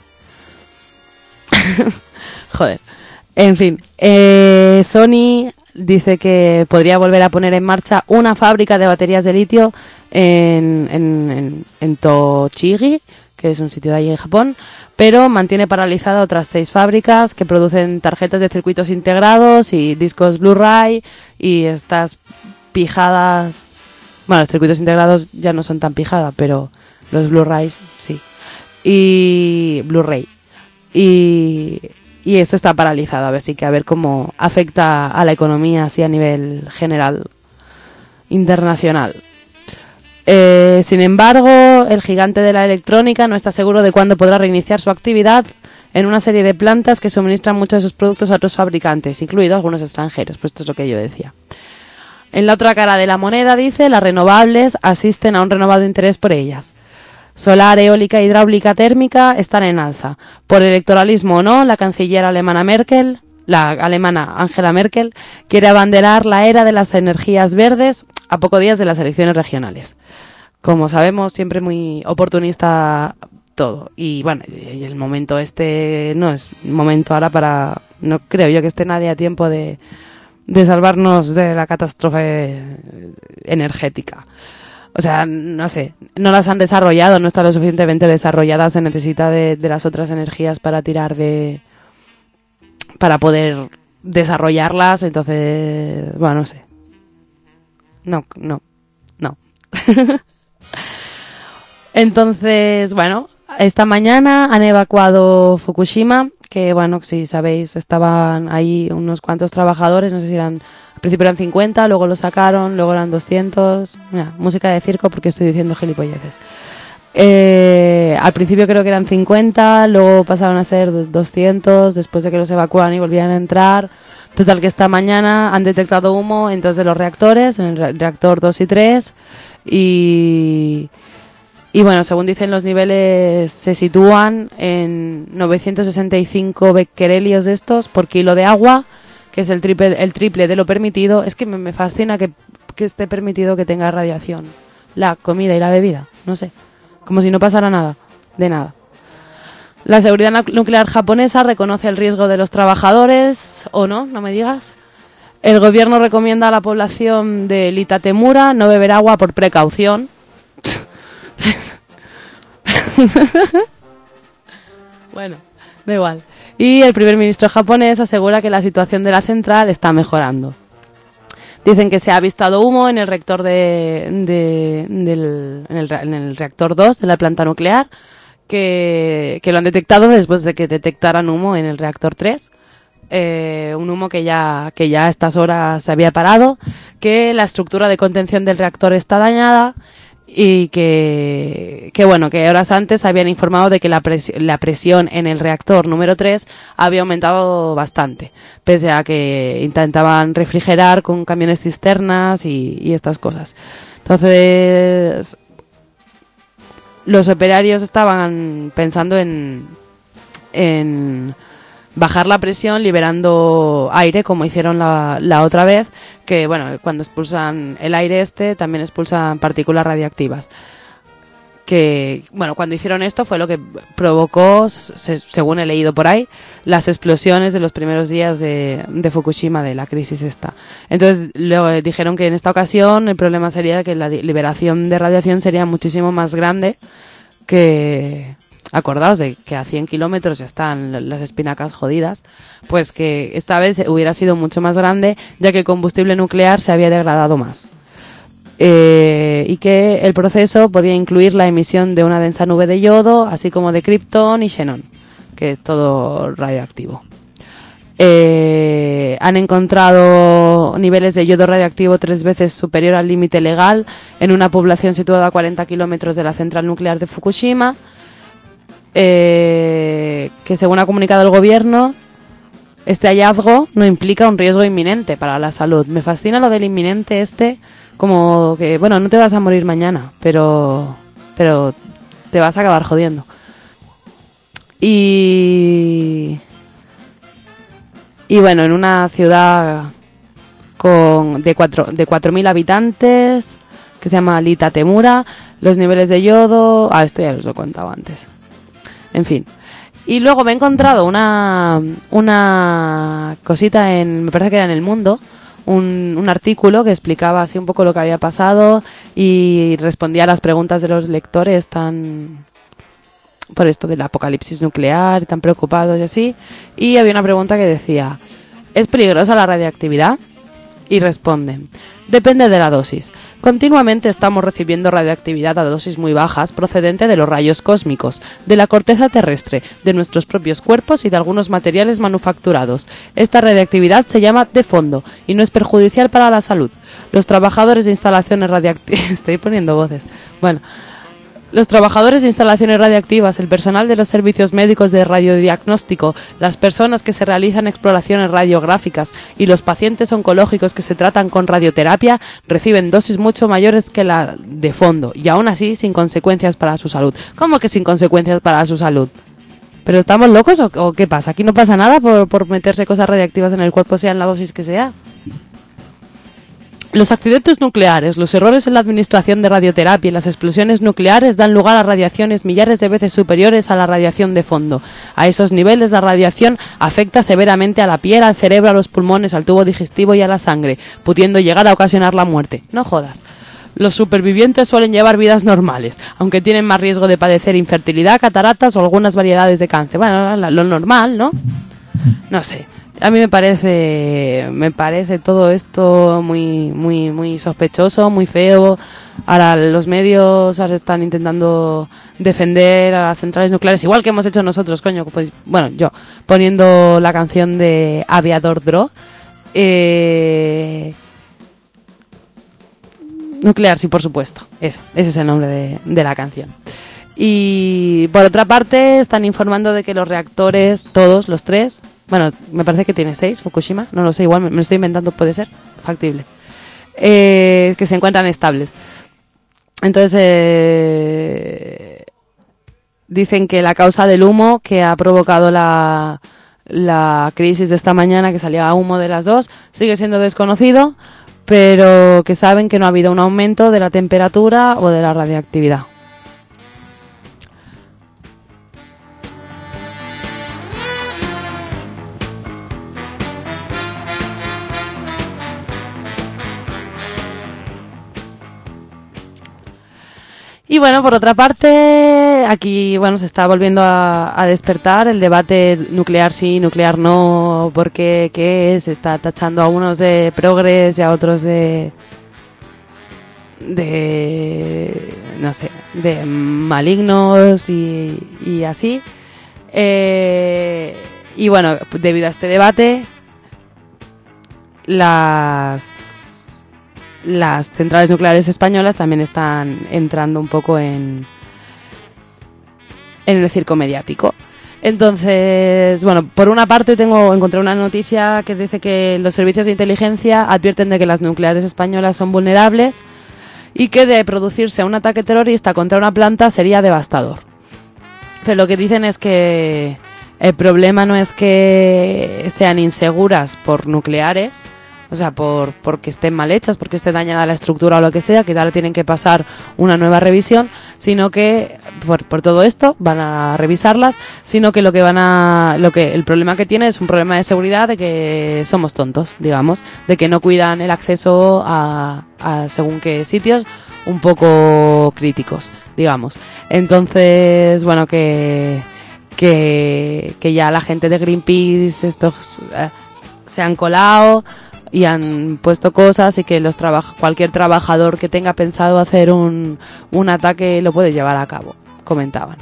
Joder. En fin, Sony dice que podría volver a poner en marcha una fábrica de baterías de litio en Tochigi, que es un sitio de allí en Japón, pero mantiene paralizada otras 6 fábricas que producen tarjetas de circuitos integrados y discos Blu-ray y estas pijadas. Bueno, los circuitos integrados ya no son tan pijada, pero los Blu-rays sí. Y Blu-ray. Y esto está paralizado, así que a ver cómo afecta a la economía así a nivel general internacional. Sin embargo, el gigante de la electrónica no está seguro de cuándo podrá reiniciar su actividad en una serie de plantas que suministran muchos de sus productos a otros fabricantes, incluidos algunos extranjeros, pues esto es lo que yo decía. En la otra cara de la moneda, dice, las renovables asisten a un renovado interés por ellas. Solar, eólica, hidráulica, térmica están en alza. Por electoralismo o no, la canciller alemana Angela Merkel quiere abanderar la era de las energías verdes a pocos días de las elecciones regionales. Como sabemos, siempre muy oportunista todo. Y bueno, y el momento no es momento ahora para... No creo yo que esté nadie a tiempo de salvarnos de la catástrofe energética. O sea, no sé, no las han desarrollado, no están lo suficientemente desarrolladas, se necesita de las otras energías para para poder desarrollarlas, entonces, bueno, no sé. No. Entonces, bueno, esta mañana han evacuado Fukushima, que bueno, si sabéis, estaban ahí unos cuantos trabajadores, no sé si al principio eran 50, luego lo sacaron, luego eran 200, mira, música de circo porque estoy diciendo gilipolleces. Al principio creo que eran 50, luego pasaron a ser 200, después de que los evacuaron y volvían a entrar. Total que esta mañana han detectado humo en 2 de los reactores, en el reactor 2 y 3, y bueno, según dicen, los niveles se sitúan en 965 becquerelios de estos por kilo de agua, que es el triple de lo permitido. Es que me fascina que esté permitido que tenga radiación la comida y la bebida, no sé, como si no pasara nada, de nada. La seguridad nuclear japonesa reconoce el riesgo de los trabajadores, ¿o no? No me digas. El gobierno recomienda a la población de Litatemura no beber agua por precaución. Bueno, da igual. Y el primer ministro japonés asegura que la situación de la central está mejorando. Dicen que se ha avistado humo en el reactor en el reactor 2 de la planta nuclear, que lo han detectado después de que detectaran humo en el reactor 3. Un humo que ya a estas horas se había parado, que la estructura de contención del reactor está dañada y que bueno, que horas antes habían informado de que la presión en el reactor número 3 había aumentado bastante, pese a que intentaban refrigerar con camiones cisternas y estas cosas. Entonces, los operarios estaban pensando en bajar la presión liberando aire, como hicieron la otra vez, que bueno, cuando expulsan el aire también expulsan partículas radiactivas. Que bueno, cuando hicieron esto fue lo que provocó, según he leído por ahí, las explosiones de los primeros días de Fukushima, de la crisis esta. Entonces luego dijeron que en esta ocasión el problema sería que la liberación de radiación sería muchísimo más grande, que acordaos de que a 100 kilómetros ya están las espinacas jodidas, pues que esta vez hubiera sido mucho más grande, ya que el combustible nuclear se había degradado más. Y que el proceso podía incluir la emisión de una densa nube de yodo, así como de kriptón y xenón, que es todo radioactivo. Han encontrado niveles de yodo radioactivo 3 veces superior al límite legal en una población situada a 40 kilómetros de la central nuclear de Fukushima. Que según ha comunicado el gobierno, este hallazgo no implica un riesgo inminente para la salud. Me fascina lo del inminente como que, bueno, no te vas a morir mañana, pero te vas a acabar jodiendo. Y bueno, en una ciudad de 4.000 habitantes, que se llama Lita Temura, los niveles de yodo... esto ya os lo he contado antes. En fin. Y luego me he encontrado una cosita me parece que era en El Mundo, un artículo que explicaba así un poco lo que había pasado y respondía a las preguntas de los lectores por esto del apocalipsis nuclear, tan preocupados y así. Y había una pregunta que decía: ¿es peligrosa la radiactividad? Y responden: depende de la dosis. Continuamente estamos recibiendo radioactividad a dosis muy bajas procedente de los rayos cósmicos, de la corteza terrestre, de nuestros propios cuerpos y de algunos materiales manufacturados. Esta radioactividad se llama de fondo y no es perjudicial para la salud. Los trabajadores de instalaciones radiactivas... Estoy poniendo voces. Bueno... Los trabajadores de instalaciones radiactivas, el personal de los servicios médicos de radiodiagnóstico, las personas que se realizan exploraciones radiográficas y los pacientes oncológicos que se tratan con radioterapia reciben dosis mucho mayores que la de fondo y aún así sin consecuencias para su salud. ¿Cómo que sin consecuencias para su salud? ¿Pero estamos locos o qué pasa? ¿Aquí no pasa nada por meterse cosas radiactivas en el cuerpo, sea en la dosis que sea? Los accidentes nucleares, los errores en la administración de radioterapia y las explosiones nucleares dan lugar a radiaciones millares de veces superiores a la radiación de fondo. A esos niveles la radiación afecta severamente a la piel, al cerebro, a los pulmones, al tubo digestivo y a la sangre, pudiendo llegar a ocasionar la muerte. No jodas. Los supervivientes suelen llevar vidas normales, aunque tienen más riesgo de padecer infertilidad, cataratas o algunas variedades de cáncer. Bueno, lo normal, ¿no? No sé. A mí me parece todo esto muy muy muy sospechoso, muy feo. Ahora los medios están intentando defender a las centrales nucleares, igual que hemos hecho nosotros, coño. Pues, bueno, yo poniendo la canción de Aviador Dro. Nuclear, sí, por supuesto. Ese es el nombre de la canción. Y por otra parte están informando de que los reactores, todos los 3, bueno, me parece que tiene 6 Fukushima, no lo sé, igual me lo estoy inventando, puede ser factible, que se encuentran estables. Entonces dicen que la causa del humo que ha provocado la crisis de esta mañana, que salía humo de las dos, sigue siendo desconocido, pero que saben que no ha habido un aumento de la temperatura o de la radiactividad. Y bueno, por otra parte, aquí bueno se está volviendo a despertar el debate nuclear sí, nuclear no, porque qué es, está tachando a unos de progres y a otros de no sé, de malignos y así. Y bueno, debido a este debate, las centrales nucleares españolas también están entrando un poco en el circo mediático. Entonces, bueno, por una parte encontré una noticia que dice que los servicios de inteligencia advierten de que las nucleares españolas son vulnerables y que de producirse un ataque terrorista contra una planta sería devastador. Pero lo que dicen es que el problema no es que sean inseguras por nucleares, o sea, porque estén mal hechas, porque esté dañada la estructura o lo que sea, que ahora tienen que pasar una nueva revisión, sino que por todo esto van a revisarlas, sino que el problema que tiene es un problema de seguridad, de que somos tontos, digamos, de que no cuidan el acceso a según qué sitios un poco críticos, digamos. Entonces, bueno, que ya la gente de Greenpeace estos se han colado y han puesto cosas, y que cualquier trabajador que tenga pensado hacer un ataque lo puede llevar a cabo, comentaban.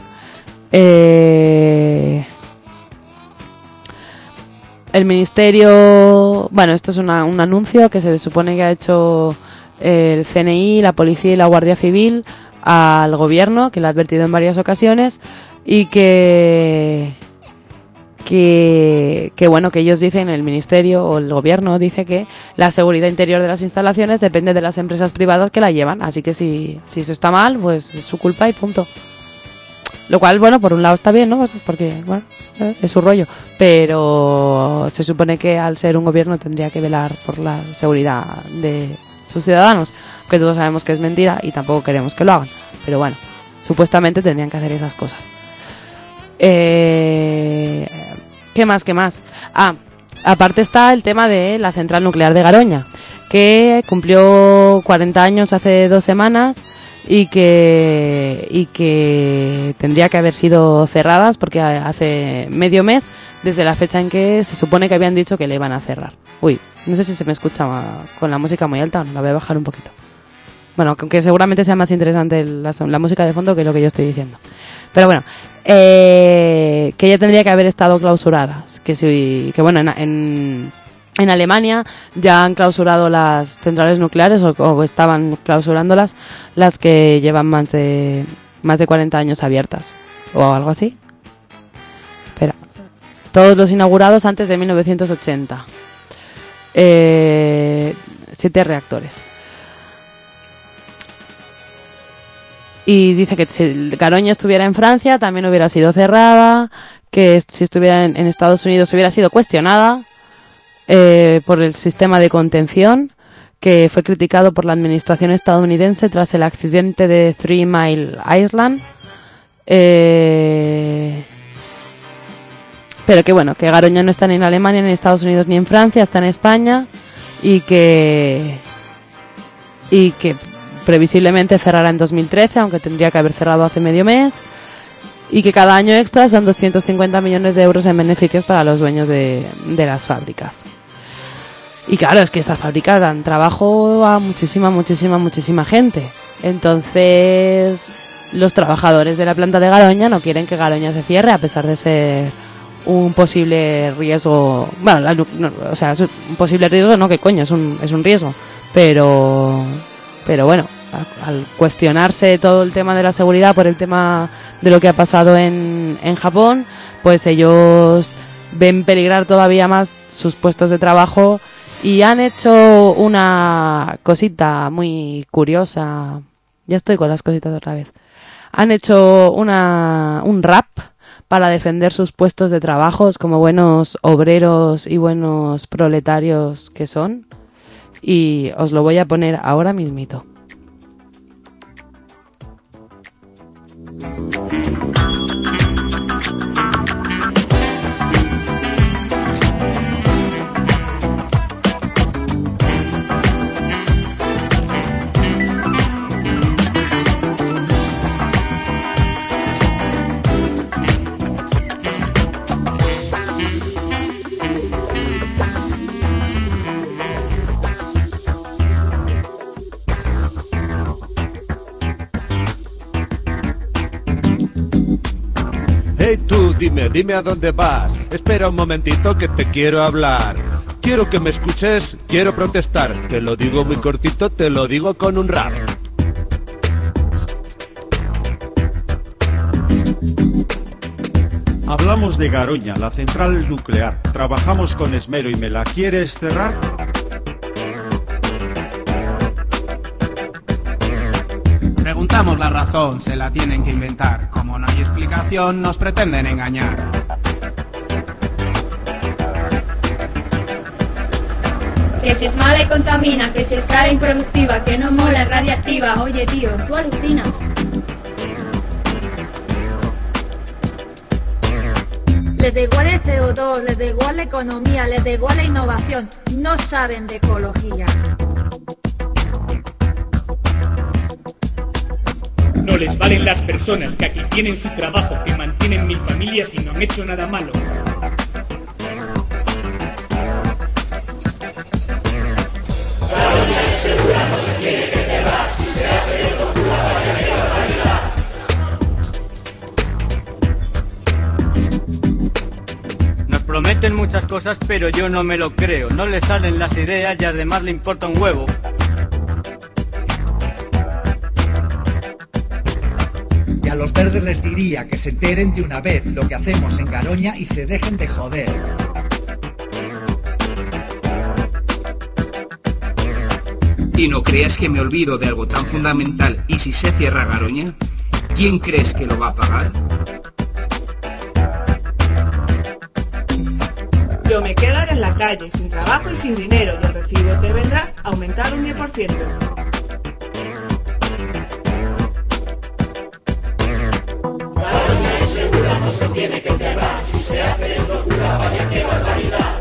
El ministerio, bueno, esto es un anuncio que se supone que ha hecho el CNI, la policía y la Guardia Civil al gobierno, que lo ha advertido en varias ocasiones, y que bueno, que ellos dicen, el ministerio o el gobierno dice que la seguridad interior de las instalaciones depende de las empresas privadas que la llevan, así que si eso está mal, pues es su culpa y punto. Lo cual, bueno, por un lado está bien, ¿no? Porque, bueno, es su rollo, pero se supone que al ser un gobierno tendría que velar por la seguridad de sus ciudadanos, que todos sabemos que es mentira y tampoco queremos que lo hagan, pero bueno, supuestamente tendrían que hacer esas cosas. ¿Qué más? Aparte está el tema de la central nuclear de Garoña, que cumplió 40 años hace 2 semanas y que tendría que haber sido cerradas porque hace medio mes desde la fecha en que se supone que habían dicho que le iban a cerrar. Uy, no sé si se me escucha con la música muy alta, la voy a bajar un poquito. Bueno, aunque seguramente sea más interesante la música de fondo que lo que yo estoy diciendo. Pero bueno, que ya tendría que haber estado clausuradas, que bueno, en Alemania ya han clausurado las centrales nucleares o estaban clausurándolas, las que llevan más de 40 años abiertas o algo así. Espera, todos los inaugurados antes de 1980. 7 reactores. Y dice que si Garoña estuviera en Francia también hubiera sido cerrada, que si estuviera en Estados Unidos hubiera sido cuestionada por el sistema de contención, que fue criticado por la administración estadounidense tras el accidente de 3 Mile Island. Pero que bueno, que Garoña no está ni en Alemania, ni en Estados Unidos, ni en Francia, está en España, y que previsiblemente cerrará en 2013, aunque tendría que haber cerrado hace medio mes, y que cada año extra son 250 millones de euros en beneficios para los dueños de las fábricas. Y claro, es que esas fábricas dan trabajo a muchísima gente. Entonces, los trabajadores de la planta de Garoña no quieren que Garoña se cierre, a pesar de ser un posible riesgo. Bueno, o sea, es un posible riesgo, no, que coño, es un riesgo. Pero bueno, al cuestionarse todo el tema de la seguridad por el tema de lo que ha pasado en Japón, pues ellos ven peligrar todavía más sus puestos de trabajo y han hecho una cosita muy curiosa. Ya estoy con las cositas otra vez. Han hecho un rap para defender sus puestos de trabajo como buenos obreros y buenos proletarios que son. Y os lo voy a poner ahora mismito. Hey tú, dime a dónde vas. Espera un momentito que te quiero hablar. quiero que me escuches, quiero protestar. Te lo digo muy cortito, te lo digo con un rap. Hablamos de Garoña, la central nuclear. Trabajamos con esmero y me la quieres cerrar. Preguntamos la razón, se la tienen que inventar. Como no hay explicación, nos pretenden engañar. Que si es mala y contamina, que si es cara e improductiva, que no mola, es radiactiva. Oye tío, tú alucinas. Les da igual el CO2, les da igual la economía, les da igual la innovación. No saben de ecología. No les valen las personas que aquí tienen su trabajo, que mantienen mil familias y no han hecho nada malo. Garoña es segura, no se tiene que cerrar. Si se hace es locura, vaya que barbaridad. Nos prometen muchas cosas, pero yo no me lo creo. No le salen las ideas y además le importa un huevo. Y a los verdes les diría que se enteren de una vez lo que hacemos en Garoña y se dejen de joder. Y no creas que me olvido de algo tan fundamental. ¿Y si se cierra Garoña? ¿Quién crees que lo va a pagar? Yo me quedo ahora en la calle, sin trabajo y sin dinero, y el recibo te vendrá aumentado un 10%. Garoña es segura, no se tiene que cerrar. Si se hace es locura, vaya que barbaridad.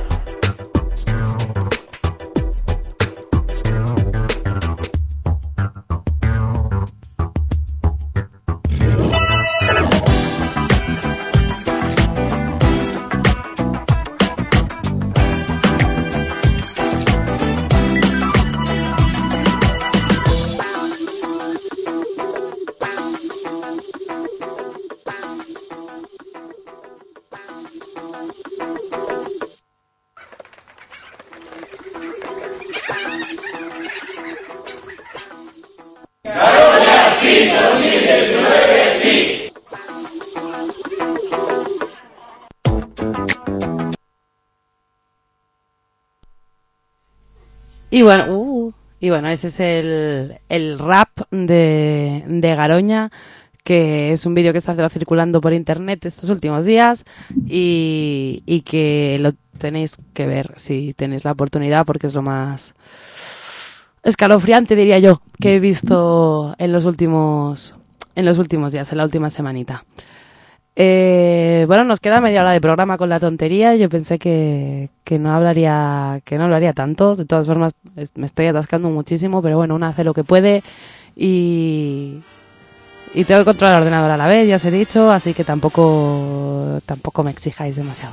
Y bueno, ese es el rap de Garoña, que es un vídeo que está circulando por internet estos últimos días y que lo tenéis que ver si tenéis la oportunidad, porque es lo más escalofriante, diría yo, que he visto en los últimos días, en la última semanita. Bueno, nos queda media hora de programa con la tontería. Yo pensé que no hablaría tanto. De todas formas, me estoy atascando muchísimo, pero bueno, uno hace lo que puede y tengo que controlar el ordenador a la vez, ya os he dicho, así que tampoco me exijáis demasiado.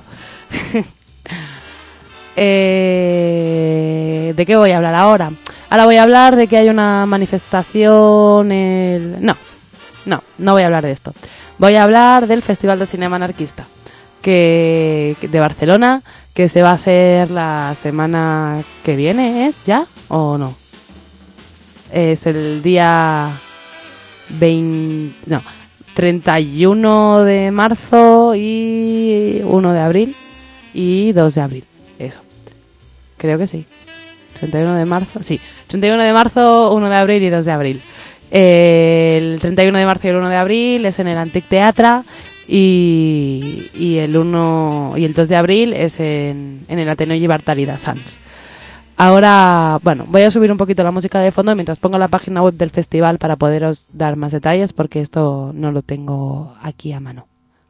¿De qué voy a hablar ahora? Ahora voy a hablar de que hay una manifestación... No voy a hablar de esto. Voy a hablar del Festival de Cinema Anarquista de Barcelona, que se va a hacer la semana que viene. ¿Es ya o no? Es el día 31 de marzo y 1 de abril y 2 de abril. Eso. Creo que sí. 31 de marzo, sí. 31 de marzo, 1 de abril y 2 de abril. El 31 de marzo y el 1 de abril es en el Antic Teatre y el 1 y el 2 de abril es en el Ateneo Llibertari de Sants. Ahora, bueno, voy a subir un poquito la música de fondo mientras pongo la página web del festival para poderos dar más detalles, porque esto no lo tengo aquí a mano.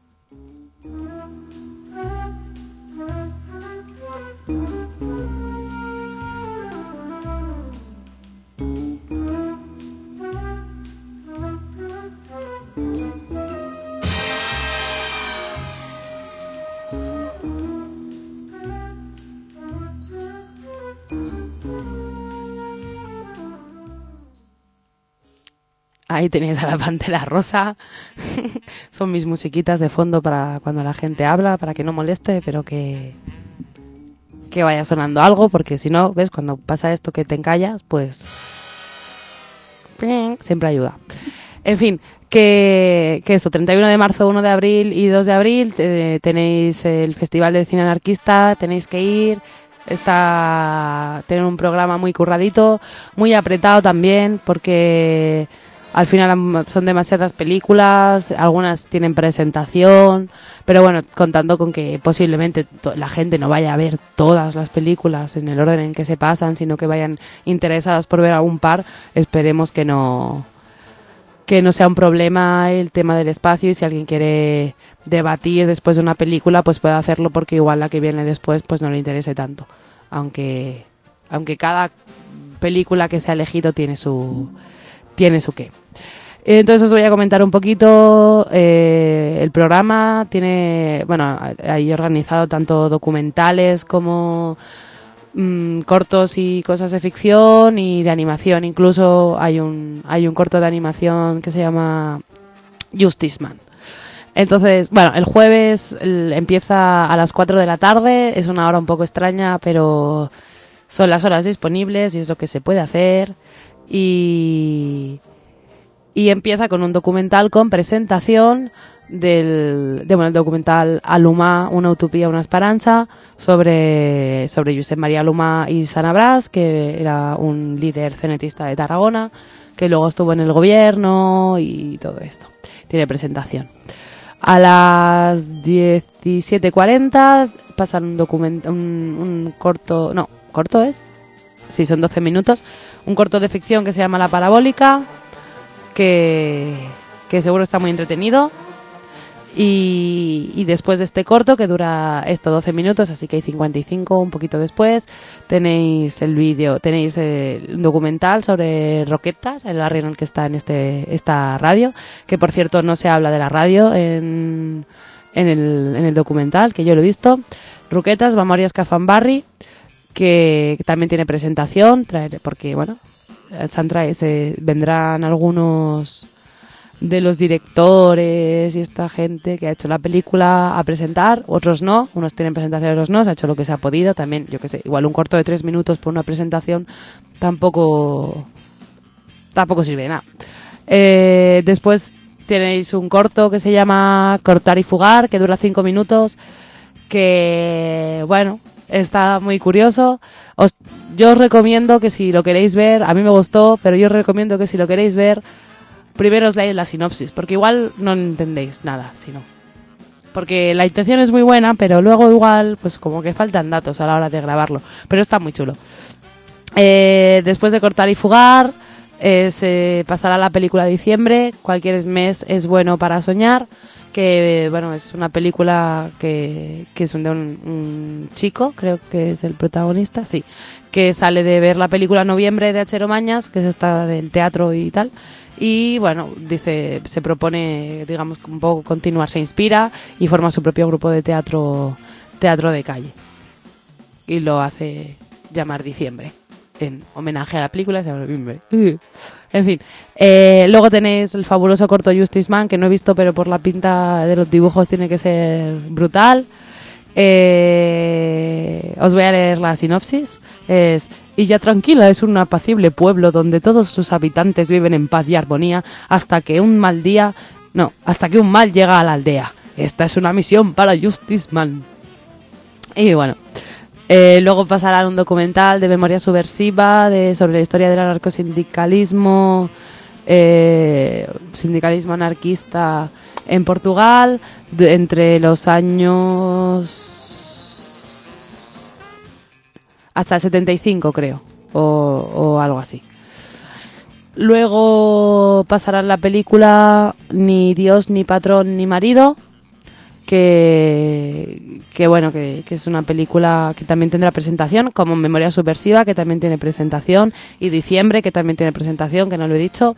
Ahí tenéis a la Pantera Rosa. Son mis musiquitas de fondo para cuando la gente habla, para que no moleste, pero que que vaya sonando algo, porque si no, ves, cuando pasa esto que te encallas, pues siempre ayuda. En fin, que eso, 31 de marzo, 1 de abril y 2 de abril tenéis el Festival de Cine Anarquista, tenéis que ir. Tienen un programa muy curradito, muy apretado también, porque al final son demasiadas películas, algunas tienen presentación, pero bueno, contando con que posiblemente la gente no vaya a ver todas las películas en el orden en que se pasan, sino que vayan interesadas por ver algún par, esperemos que no sea un problema el tema del espacio, y si alguien quiere debatir después de una película, pues puede hacerlo, porque igual la que viene después pues no le interese tanto, aunque cada película que se ha elegido tiene su qué. Entonces os voy a comentar un poquito. El programa tiene, bueno, hay organizado tanto documentales como cortos y cosas de ficción y de animación. Incluso hay un corto de animación que se llama Justice Man. Entonces, bueno, el jueves empieza a las 4 de la tarde, es una hora un poco extraña, pero son las horas disponibles y es lo que se puede hacer. Y empieza con un documental con presentación del documental Alumà, una utopía, una esperanza, sobre Josep María Alumà y Sanabras, que era un líder cenetista de Tarragona, que luego estuvo en el gobierno y todo esto. Tiene presentación. A las 17:40 pasan un corto, no, ¿corto es? Sí, son 12 minutos. Un corto de ficción que se llama La Parabólica, que seguro está muy entretenido. Y después de este corto, que dura 12 minutos, así que hay 55, un poquito después, tenéis el vídeo, tenéis un documental sobre Roquetas, el barrio en el que está en esta radio, que por cierto no se habla de la radio en el documental, que yo lo he visto. Roquetas, Memòries que fan barri, que también tiene presentación, porque bueno, vendrán algunos de los directores y esta gente que ha hecho la película a presentar, otros no, unos tienen presentación, otros no, se ha hecho lo que se ha podido, también, yo que sé, igual un corto de 3 minutos por una presentación tampoco sirve de nada. Después tenéis un corto que se llama Cortar y Fugar, que dura 5 minutos, que bueno, está muy curioso. Yo os recomiendo que si lo queréis ver, a mí me gustó, pero yo os recomiendo que si lo queréis ver, primero os leáis la sinopsis, porque igual no entendéis nada, sino porque la intención es muy buena, pero luego igual pues como que faltan datos a la hora de grabarlo, pero está muy chulo. Después de Cortar y Fugar se pasará la película de diciembre, Cualquier mes es bueno para soñar, que bueno, es una película que es de un chico, creo que es el protagonista, sí, que sale de ver la película Noviembre de H. Mañas, que es esta del teatro y tal. Y bueno, se propone, digamos, un poco continuar, se inspira y forma su propio grupo de teatro de calle. Y lo hace llamar Diciembre, en homenaje a la película, se llama Noviembre. En fin, luego tenéis el fabuloso corto Justice Man, que no he visto, pero por la pinta de los dibujos tiene que ser brutal. Os voy a leer la sinopsis. Illa Tranquila es un apacible pueblo donde todos sus habitantes viven en paz y armonía hasta que un mal llega a la aldea. Esta es una misión para Justice Man. Y bueno, luego pasará un documental de memoria subversiva sobre la historia del anarcosindicalismo, sindicalismo anarquista en Portugal entre los años hasta el 75, creo, o algo así. Luego pasará la película Ni Dios, ni Patrón, ni Marido, que es una película que también tendrá presentación, como Memoria Subversiva, que también tiene presentación, y Diciembre, que también tiene presentación, que no lo he dicho.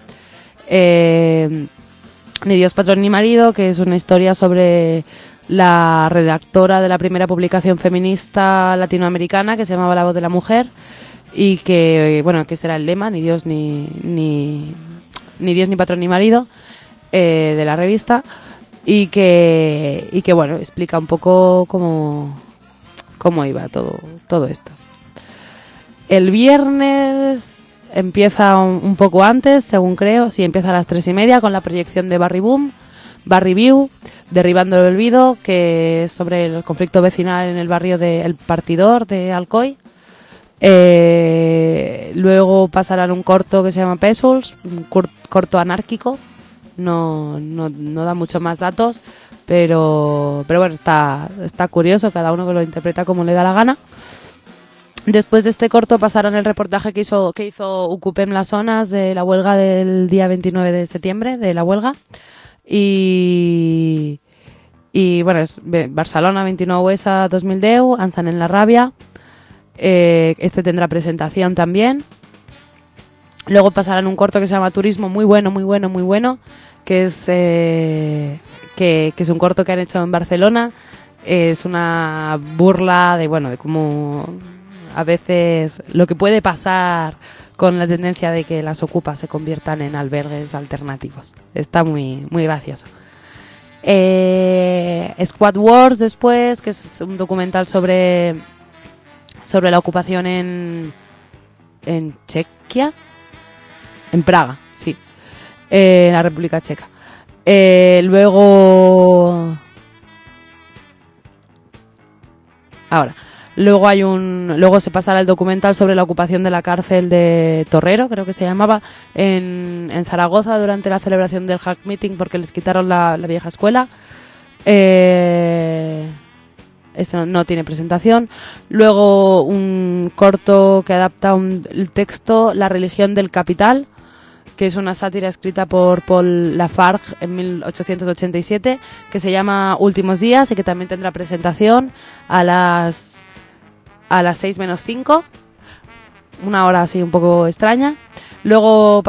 Ni Dios, Patrón, ni Marido, que es una historia sobre la redactora de la primera publicación feminista latinoamericana, que se llamaba La Voz de la Mujer, y que, bueno, que será el lema, ni Dios, ni Dios, ni Patrón, ni Marido, de la revista, y que bueno, explica un poco cómo cómo iba todo esto. El viernes empieza un poco antes, según creo, sí, empieza a las 3:30 con la proyección de Barry View, Derribando el Olvido, que es sobre el conflicto vecinal en el barrio de El Partidor de Alcoy. Luego pasarán un corto que se llama Pesos, un corto anárquico, no da mucho más datos, pero bueno, está curioso, cada uno que lo interpreta como le da la gana. Después de este corto pasarán el reportaje que hizo Ocupem las zonas de la huelga del día 29 de septiembre, de la huelga. Y bueno, es Barcelona 29 Huesa 2010, Ansan en la Rabia. Este tendrá presentación también. Luego pasarán un corto que se llama Turismo, muy bueno, que es un corto que han hecho en Barcelona. Es una burla de cómo a veces lo que puede pasar con la tendencia de que las ocupas se conviertan en albergues alternativos. Está muy, muy gracioso. Squad Wars después, que es un documental sobre la ocupación en Chequia, en Praga, sí, en la República Checa. Luego se pasará el documental sobre la ocupación de la cárcel de Torrero, creo que se llamaba, en Zaragoza durante la celebración del Hack Meeting, porque les quitaron la vieja escuela. Este no tiene presentación. Luego un corto que adapta el texto La religión del capital, que es una sátira escrita por Paul Lafargue en 1887, que se llama Últimos días y que también tendrá presentación a las 6:05, una hora así un poco extraña. Luego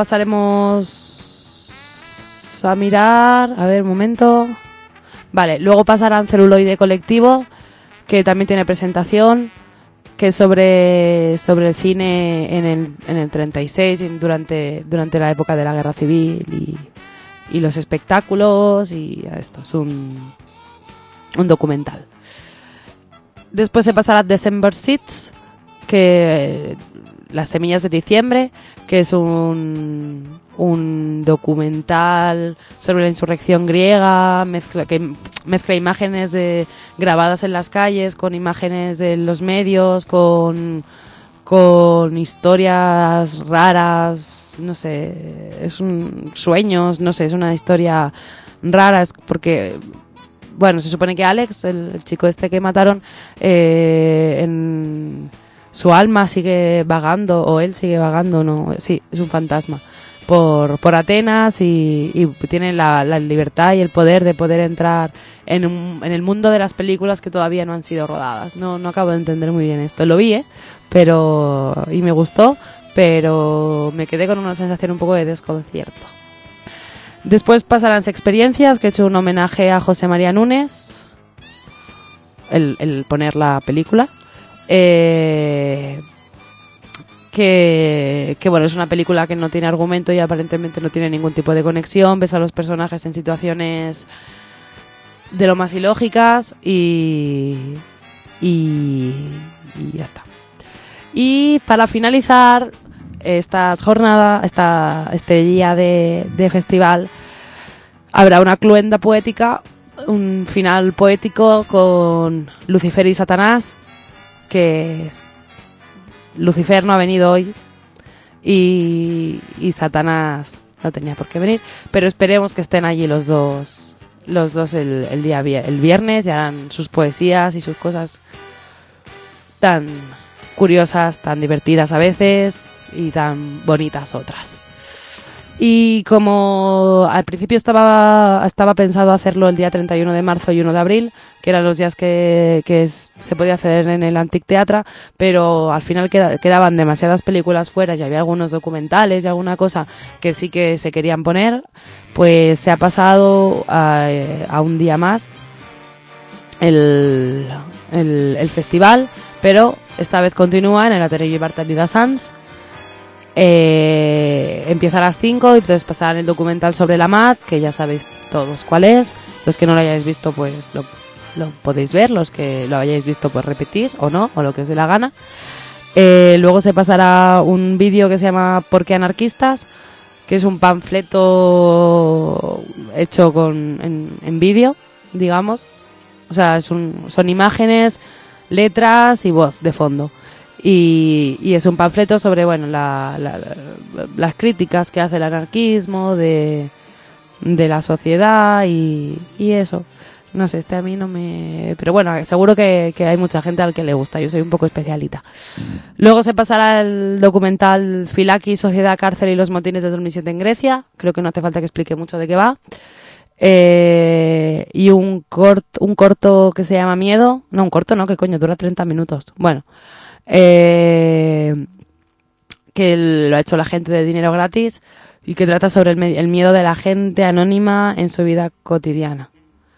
pasaremos a mirar, a ver, un momento. Vale, luego pasarán Celuloide Colectivo, que también tiene presentación, que es sobre el cine en el 36 y durante la época de la Guerra Civil y los espectáculos, y esto es un documental. Después se pasará December Seeds, que las semillas de diciembre, que es un documental sobre la insurrección griega, que mezcla imágenes grabadas en las calles con imágenes de los medios, con historias raras, no sé, sueños, no sé, es una historia rara, es porque, bueno, se supone que Alex, el chico este que mataron, en su alma sigue vagando, o él sigue vagando, no, sí, es un fantasma por Atenas, y tiene la libertad y el poder de poder entrar en el mundo de las películas que todavía no han sido rodadas. No acabo de entender muy bien esto. Lo vi, y me gustó, pero me quedé con una sensación un poco de desconcierto. Después pasarán Experiencias, que he hecho un homenaje a José María Núñez, el poner la película. Que bueno, es una película que no tiene argumento y aparentemente no tiene ningún tipo de conexión. Ves a los personajes en situaciones de lo más ilógicas y ya está. Y para finalizar estas jornadas, este día de festival, habrá una cluenda poética, un final poético con Lucifer y Satanás, que Lucifer no ha venido hoy y Satanás no tenía por qué venir, pero esperemos que estén allí los dos el viernes, y harán sus poesías y sus cosas tan curiosas, tan divertidas a veces y tan bonitas otras. Y como al principio estaba pensado hacerlo el día 31 de marzo y 1 de abril, que eran los días que se podía hacer en el Antic Teatre, pero al final quedaban demasiadas películas fuera y había algunos documentales y alguna cosa que sí que se querían poner, pues se ha pasado a un día más el festival, pero esta vez continúa en el Ateneu Llibertat de Sants. Empieza a las 5 y entonces pasarán el documental sobre la MAD, que ya sabéis todos cuál es. Los que no lo hayáis visto, pues lo podéis ver, los que lo hayáis visto pues repetís o no, o lo que os dé la gana. Luego se pasará un vídeo que se llama ¿Por qué anarquistas?, que es un panfleto hecho en vídeo, digamos. O sea, son imágenes, letras y voz de fondo. Y es un panfleto sobre, bueno, las críticas que hace el anarquismo de la sociedad y eso. No sé, a mí no me... Pero bueno, seguro que hay mucha gente al que le gusta. Yo soy un poco especialita. Luego se pasará el documental Filaki, Sociedad, Cárcel y los motines de 2007 en Grecia. Creo que no hace falta que explique mucho de qué va. Y un corto que se llama Miedo. No, un corto no, que coño, dura 30 minutos. Bueno, que lo ha hecho la gente de Dinero Gratis y que trata sobre el miedo de la gente anónima en su vida cotidiana.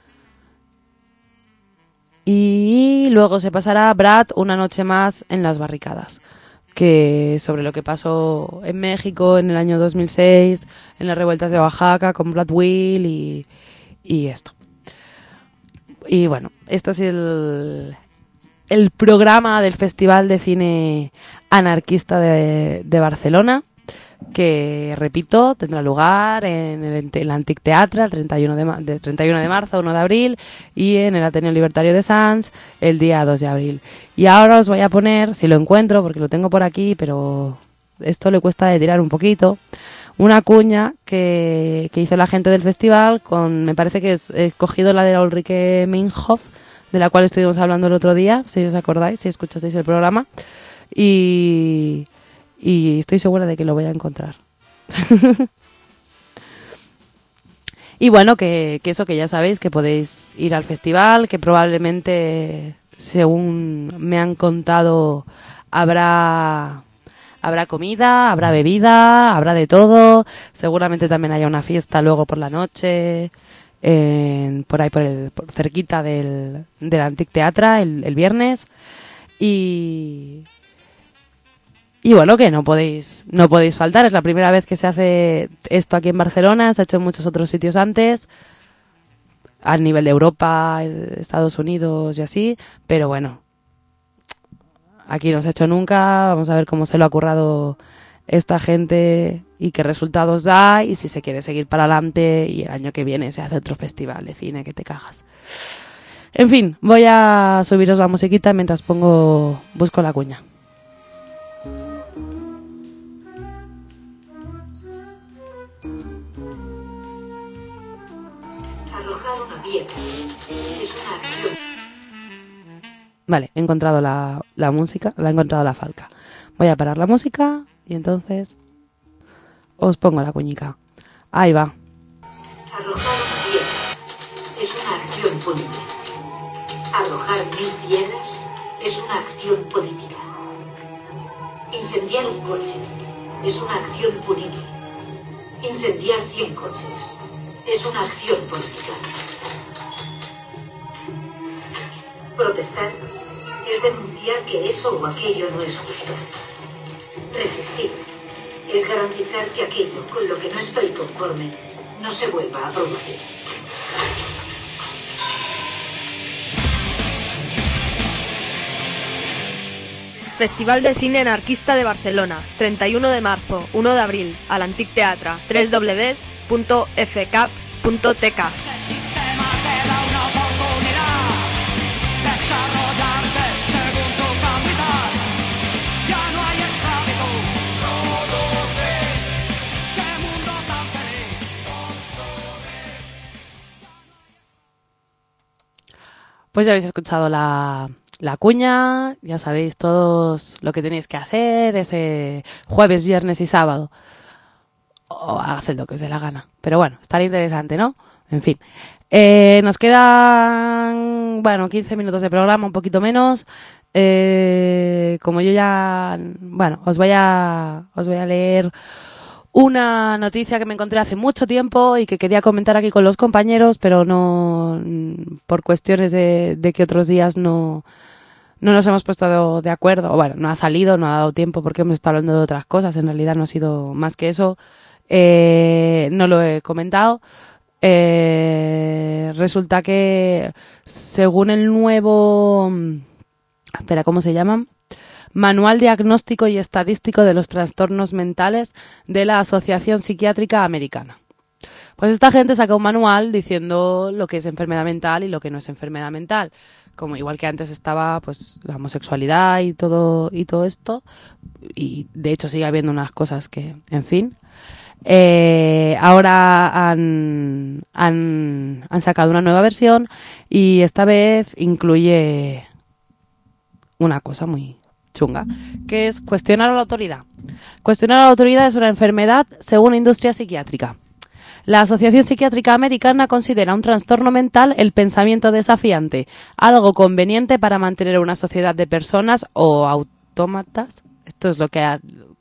Y luego se pasará Brad, una noche más en las barricadas, que sobre lo que pasó en México en el año 2006, en las revueltas de Oaxaca con Brad Will y esto. Y bueno, este es el programa del Festival de Cine Anarquista de Barcelona, que, repito, tendrá lugar en el Antic Teatre el 31 de marzo, 1 de abril, y en el Ateneo Libertario de Sants el día 2 de abril. Y ahora os voy a poner, si lo encuentro, porque lo tengo por aquí, pero esto le cuesta de tirar un poquito, una cuña que hizo la gente del festival me parece que he cogido la de la Ulrike Meinhof, de la cual estuvimos hablando el otro día, si os acordáis, si escuchasteis el programa, y estoy segura de que lo voy a encontrar. Y bueno, que eso, que ya sabéis que podéis ir al festival, que probablemente, según me han contado, habrá comida, habrá bebida, habrá de todo. Seguramente también haya una fiesta luego por la noche, por ahí por cerquita del Antic Teatre el viernes. Y bueno, que no podéis faltar. Es la primera vez que se hace esto aquí en Barcelona. Se ha hecho en muchos otros sitios antes, a nivel de Europa, Estados Unidos y así. Pero bueno, aquí no se ha hecho nunca. Vamos a ver cómo se lo ha currado esta gente y qué resultados da. Y si se quiere seguir para adelante, y el año que viene se hace otro festival de cine que te cagas. En fin, voy a subiros la musiquita mientras busco la cuña. Vale, he encontrado la música, he encontrado la falca. Voy a parar la música y entonces os pongo la cuñica. Ahí va. Arrojar una piedra es una acción política. Arrojar 1000 piedras es una acción política. Incendiar un coche es una acción política. Incendiar 100 coches es una acción política. Protestar es denunciar que eso o aquello no es justo. Resistir es garantizar que aquello con lo que no estoy conforme no se vuelva a producir. Festival de Cine Anarquista de Barcelona, 31 de marzo, 1 de abril, al Antic Teatre, www.fcap.tk. Pues ya habéis escuchado la cuña, ya sabéis todos lo que tenéis que hacer ese jueves, viernes y sábado. O haced lo que os dé la gana. Pero bueno, estará interesante, ¿no? En fin. Nos quedan, 15 minutos de programa, un poquito menos. Como yo ya, os voy a leer una noticia que me encontré hace mucho tiempo y que quería comentar aquí con los compañeros, pero no, por cuestiones de que otros días no nos hemos puesto de acuerdo. Bueno, no ha salido, no ha dado tiempo porque hemos estado hablando de otras cosas. En realidad no ha sido más que eso. No lo he comentado. resulta que según el nuevo... Espera, ¿cómo se llama? Manual Diagnóstico y Estadístico de los Trastornos Mentales de la Asociación Psiquiátrica Americana. Pues esta gente saca un manual diciendo lo que es enfermedad mental y lo que no es enfermedad mental. Como igual que antes estaba pues la homosexualidad y todo esto. Y de hecho sigue habiendo unas cosas que, en fin. Ahora han sacado una nueva versión y esta vez incluye una cosa muy chunga, que es cuestionar a la autoridad. Cuestionar a la autoridad es una enfermedad según industria psiquiátrica. La Asociación Psiquiátrica Americana considera un trastorno mental el pensamiento desafiante, algo conveniente para mantener una sociedad de personas o autómatas. Esto es lo que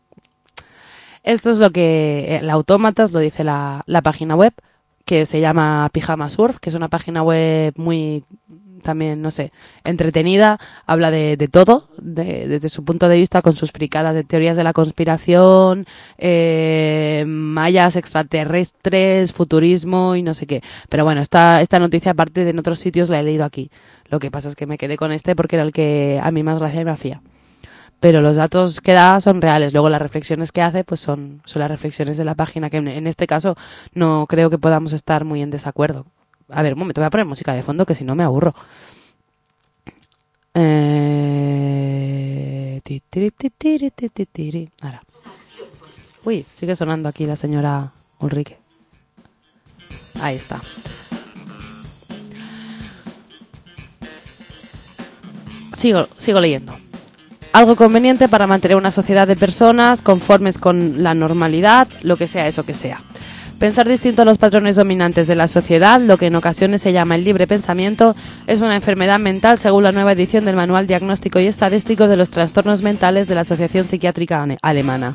el autómatas lo dice la página web, que se llama Pijama Surf, que es una página web muy también, no sé, entretenida, habla de todo, desde su punto de vista, con sus fricadas de teorías de la conspiración, mayas extraterrestres, futurismo y no sé qué. Pero bueno, esta noticia, aparte de en otros sitios, la he leído aquí. Lo que pasa es que me quedé con este porque era el que a mí más gracia me hacía. Pero los datos que da son reales. Luego las reflexiones que hace pues son las reflexiones de la página, que en este caso no creo que podamos estar muy en desacuerdo. A ver, un momento, voy a poner música de fondo que si no me aburro. Ahora. Uy, sigue sonando aquí la señora Ulrike. Ahí está. Sigo leyendo. Algo conveniente para mantener una sociedad de personas conformes con la normalidad, lo que sea eso que sea. Pensar distinto a los patrones dominantes de la sociedad, lo que en ocasiones se llama el libre pensamiento, es una enfermedad mental según la nueva edición del Manual Diagnóstico y Estadístico de los Trastornos Mentales de la Asociación Psiquiátrica Alemana.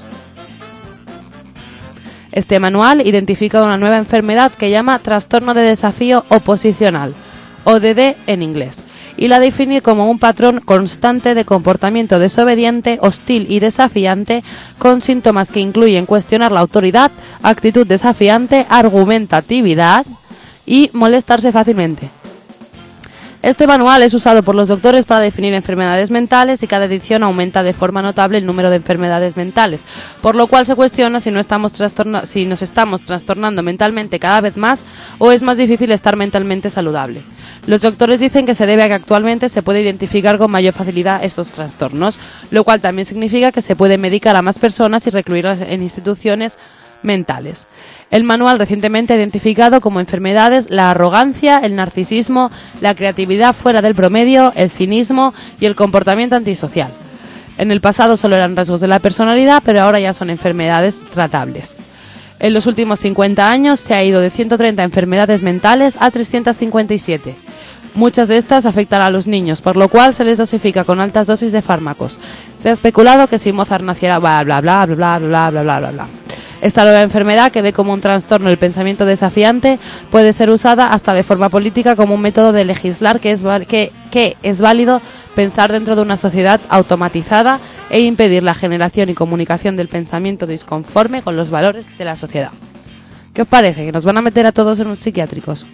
Este manual identifica una nueva enfermedad que llama trastorno de desafío oposicional, ODD en inglés, y la define como un patrón constante de comportamiento desobediente, hostil y desafiante, con síntomas que incluyen cuestionar la autoridad, actitud desafiante, argumentatividad y molestarse fácilmente. Este manual es usado por los doctores para definir enfermedades mentales y cada edición aumenta de forma notable el número de enfermedades mentales, por lo cual se cuestiona si nos estamos trastornando mentalmente cada vez más o es más difícil estar mentalmente saludable. Los doctores dicen que se debe a que actualmente se puede identificar con mayor facilidad estos trastornos, lo cual también significa que se puede medicar a más personas y recluirlas en instituciones mentales. El manual recientemente ha identificado como enfermedades la arrogancia, el narcisismo, la creatividad fuera del promedio, el cinismo y el comportamiento antisocial. En el pasado solo eran rasgos de la personalidad, pero ahora ya son enfermedades tratables. En los últimos 50 años se ha ido de 130 enfermedades mentales a 357. Muchas de estas afectan a los niños, por lo cual se les dosifica con altas dosis de fármacos. Se ha especulado que si Mozart naciera bla bla bla bla bla bla bla bla bla bla. Esta nueva enfermedad, que ve como un trastorno el pensamiento desafiante, puede ser usada hasta de forma política como un método de legislar que es válido pensar dentro de una sociedad automatizada e impedir la generación y comunicación del pensamiento disconforme con los valores de la sociedad. ¿Qué os parece? ¿Que nos van a meter a todos en los psiquiátricos?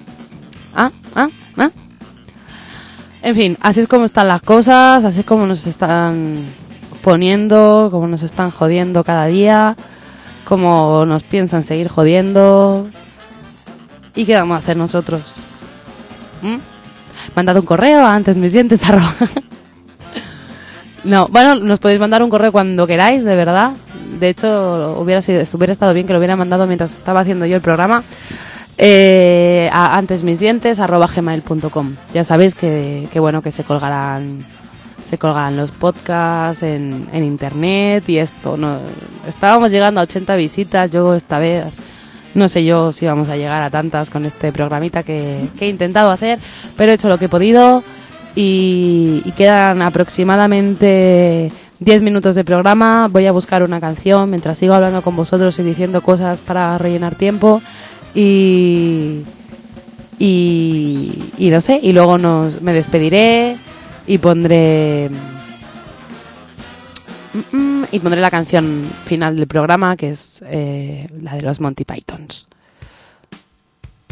En fin, así es como están las cosas, así es como nos están poniendo, como nos están jodiendo cada día, como nos piensan seguir jodiendo. ¿Y qué vamos a hacer nosotros? Mandad un correo a antesmisdientes@. No, bueno, nos podéis mandar un correo cuando queráis, de verdad. De hecho, hubiera estado bien que lo hubiera mandado mientras estaba haciendo yo el programa. A antesmisdientes@gmail.com. Ya sabéis que bueno, que se colgarán los podcasts en internet y esto. No, estábamos llegando a 80 visitas. Yo esta vez no sé yo si vamos a llegar a tantas con este programita que he intentado hacer, pero he hecho lo que he podido y quedan aproximadamente 10 minutos de programa. Voy a buscar una canción mientras sigo hablando con vosotros y diciendo cosas para rellenar tiempo. Y no sé, y luego me despediré y pondré la canción final del programa, que es la de los Monty Pythons.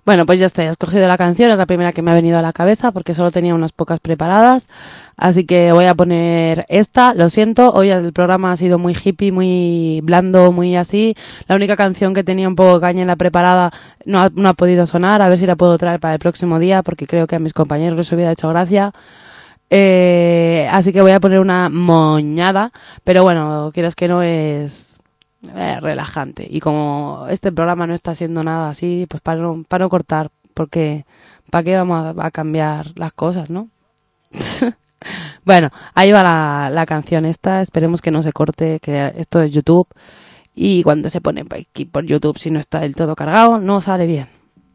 Bueno, pues ya está, ya he escogido la canción, es la primera que me ha venido a la cabeza porque solo tenía unas pocas preparadas, así que voy a poner esta. Lo siento, hoy el programa ha sido muy hippie, muy blando, muy así. La única canción que tenía un poco de caña en la preparada no ha podido sonar, a ver si la puedo traer para el próximo día porque creo que a mis compañeros les hubiera hecho gracia. Así que voy a poner una moñada, pero bueno, quieras que no es... relajante, y como este programa no está siendo nada así, pues para no cortar, porque ¿para qué vamos a cambiar las cosas, no? Bueno, ahí va la canción esta, esperemos que no se corte, que esto es YouTube y cuando se pone aquí por YouTube, si no está del todo cargado, no sale bien.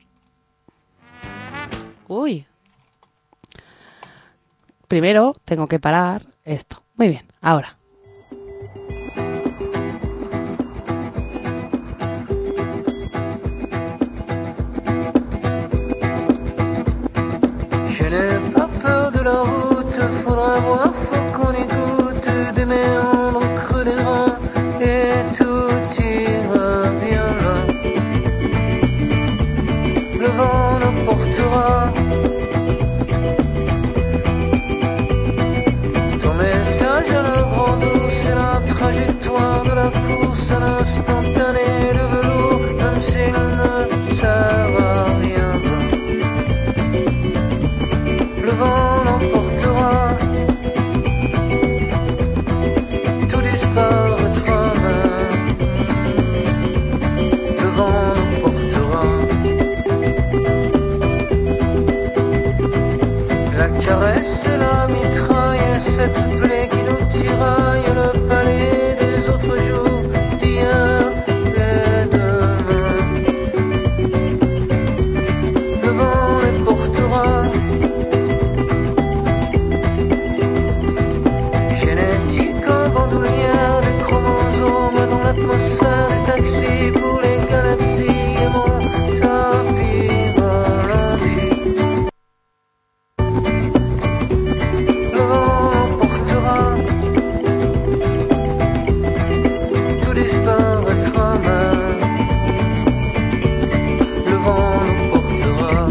Uy, primero tengo que parar esto. Muy bien, ahora. Je n'ai pas peur de la route, faudra voir, faut qu'on écoute des méandres creux des reins et tout ira bien là. Le vent nous portera, ton message à la grande eau, c'est la trajectoire de la course à l'instantané, le velours, même s'il ne sert à rien. Le vent l'emportera, tout disparaîtra même. Le vent l'emportera. La caresse et la mitraille, cette plaie qui nous tiraille, le palais des autres jours, d'hier et demain. Le vent les portera. Bandoulière des chromosomes dans l'atmosphère des taxis pour les galaxies et mon tapis ralenti. Le vent l'emportera, tout disparaîtra même. Le vent l'emportera.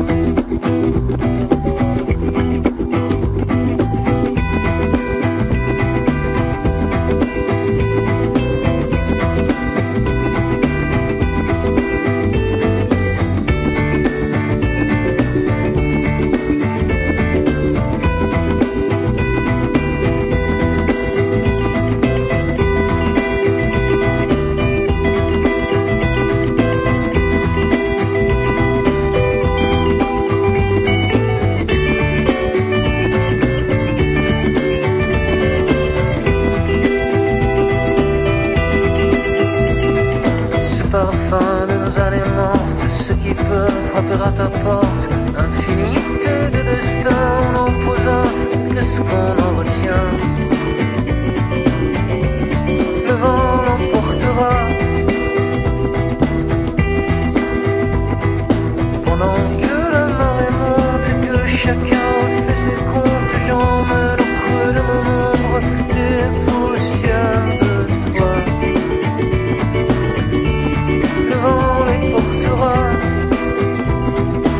Frapper à ta porte, infinité de destins on en posa, qu'est-ce qu'on en retient? Le vent l'emportera, pendant que la marée monte et que chacun fait ses comptes, j'emmène au creux de mon ombre des poussières de toi. Le vent les portera.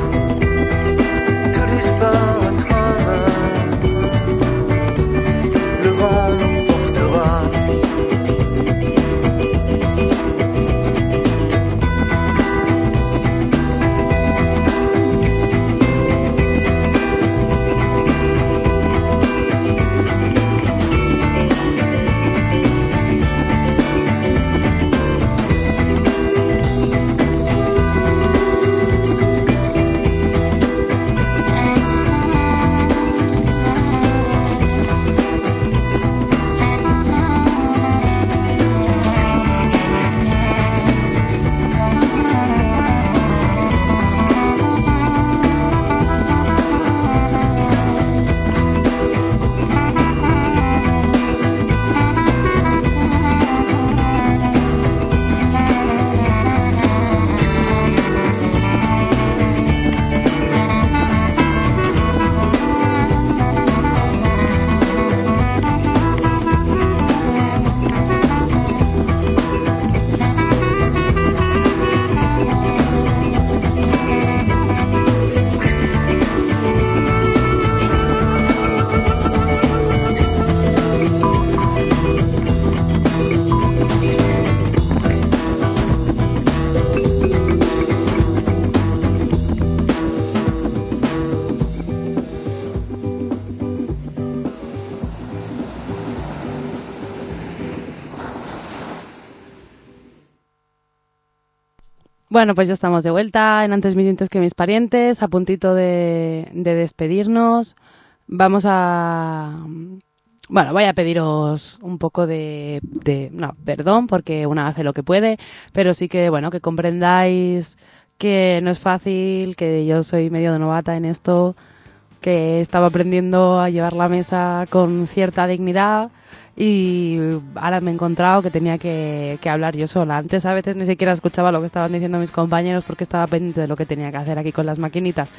Bueno, pues ya estamos de vuelta en Antes mis dientes que mis parientes, a puntito de despedirnos. Vamos a... Bueno, voy a pediros un poco de no, perdón, porque una hace lo que puede, pero sí que, bueno, que comprendáis que no es fácil, que yo soy medio novata en esto, que estaba aprendiendo a llevar la mesa con cierta dignidad y ahora me he encontrado que tenía que hablar yo sola. Antes a veces ni siquiera escuchaba lo que estaban diciendo mis compañeros porque estaba pendiente de lo que tenía que hacer aquí con las maquinitas.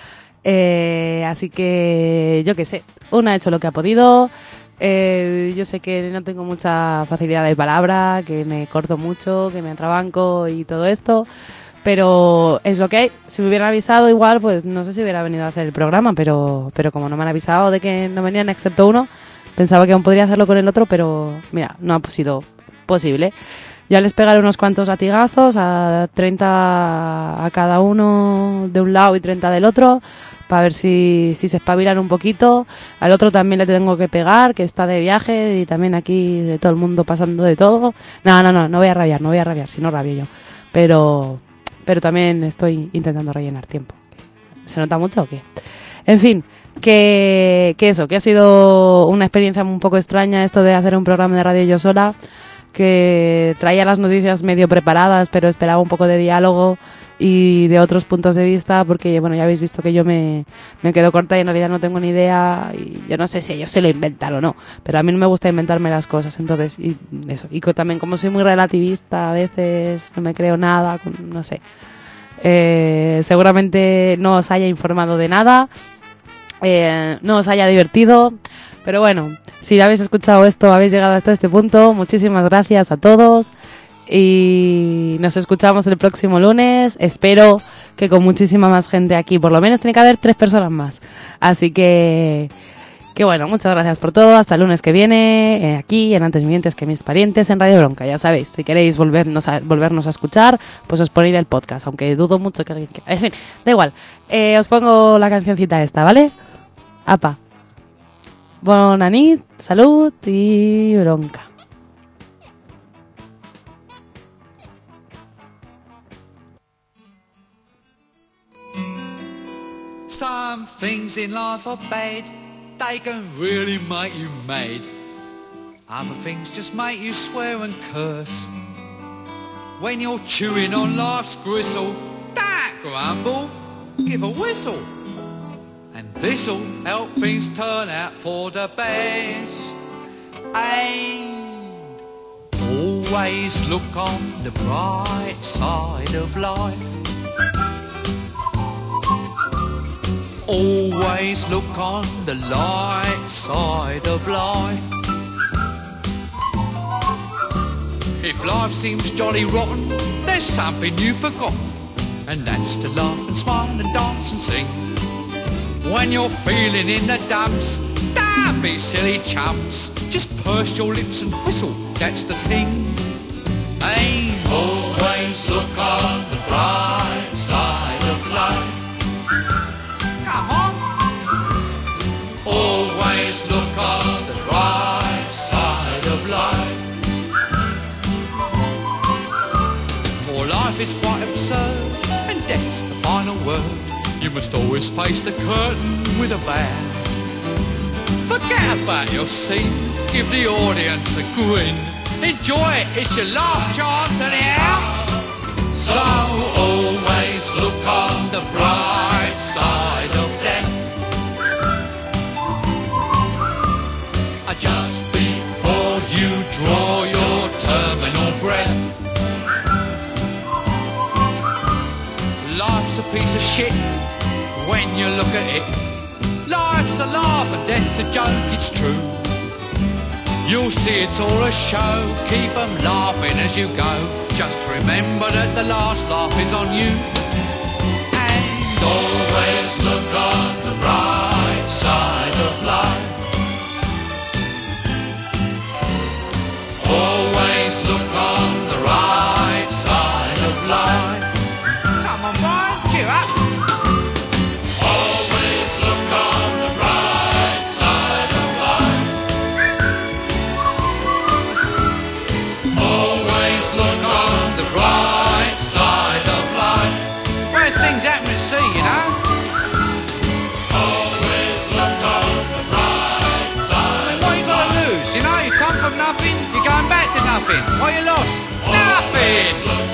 Así que yo qué sé, una ha hecho lo que ha podido. Yo sé que no tengo mucha facilidad de palabra, que me corto mucho, que me atrabanco y todo esto, pero es lo que hay. Si me hubieran avisado igual, pues no sé si hubiera venido a hacer el programa, pero como no me han avisado de que no venían excepto uno, pensaba que aún podría hacerlo con el otro, pero mira, no ha sido posible. Ya les pegaré unos cuantos latigazos, a 30 a cada uno de un lado y 30 del otro, para ver si se espabilan un poquito. Al otro también le tengo que pegar, que está de viaje y también aquí de todo el mundo pasando de todo. No voy a rabiar, si no rabio yo. Pero también estoy intentando rellenar tiempo. ¿Se nota mucho o qué? En fin, que eso, que ha sido una experiencia un poco extraña esto de hacer un programa de radio yo sola, que traía las noticias medio preparadas, pero esperaba un poco de diálogo y de otros puntos de vista, porque bueno, ya habéis visto que yo me quedo corta y en realidad no tengo ni idea, y yo no sé si ellos se lo inventan o no, pero a mí no me gusta inventarme las cosas, entonces, y eso, y también como soy muy relativista a veces, no me creo nada, no sé, seguramente no os haya informado de nada, no os haya divertido, pero bueno, si habéis escuchado esto, habéis llegado hasta este punto, muchísimas gracias a todos. Y nos escuchamos el próximo lunes. Espero que con muchísima más gente aquí. Por lo menos tiene que haber 3 personas más. Así que bueno, muchas gracias por todo. Hasta el lunes que viene, aquí en Antes mis dientes que mis parientes en Radio Bronca. Ya sabéis, si queréis volvernos a escuchar, pues os ponéis el podcast. Aunque dudo mucho que alguien quiera. En fin, da igual. Os pongo la cancioncita esta, ¿vale? Apa. Bona nit, salud y bronca. Some things in life are bad, they can really make you mad. Other things just make you swear and curse. When you're chewing on life's gristle, don't grumble, give a whistle. And this'll help things turn out for the best. And always look on the bright side of life. Always look on the light side of life. If life seems jolly rotten, there's something you've forgotten, and that's to laugh and smile and dance and sing. When you're feeling in the dumps, don't be silly chumps, just purse your lips and whistle, that's the thing. Hey, always look on the bright side of life. Come on. Always look on the bright side of life. For life is quite absurd, and death's the final word. You must always face the curtain with a bow. Forget about your scene, give the audience a grin. Enjoy it, it's your last chance anyhow. So always look on the bright side of death. Just before you draw your terminal breath. Life's a piece of shit when you look at it. Life's a laugh and death's a joke, it's true. You'll see it's all a show, keep them laughing as you go. Just remember that the last laugh is on you. And always look on the bright side of life. Always look on the right side of life. Come on, boy, cheer up. Always look on the right side of life. Always look on the right side of life. nothing. What you lost? Nothing.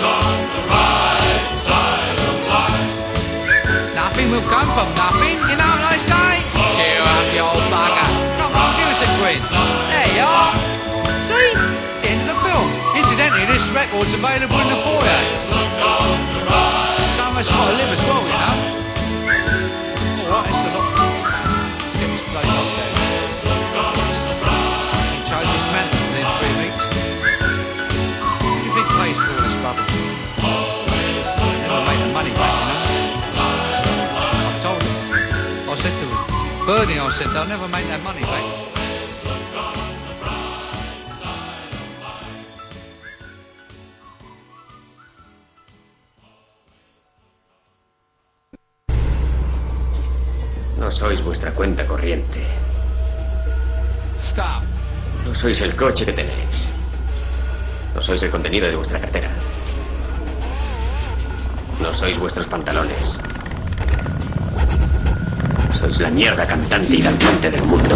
Nothing will come from nothing, you know what I say? Cheer up, you old bugger. Come on, give us a quiz. There you are. See? It's the end of the film. Incidentally, this record's available in the foyer. Some of us got to live as well, you know. Alright, it's a lot. Let's get this place locked down. Change this man within 3 weeks. What do you think pays for all this rubbish? Never make the money back, you know. I told him. I said to Bernie, I said, they'll never make that money back. No sois vuestra cuenta corriente. Stop. No sois el coche que tenéis. No sois el contenido de vuestra cartera. No sois vuestros pantalones. Sois la mierda cantante y danzante del mundo.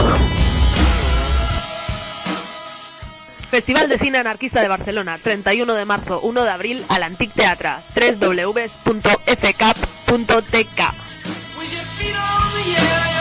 Festival de Cine Anarquista de Barcelona, 31 de marzo, 1 de abril, al Antic Teatre, www.fcap.tk. With your feet on the air.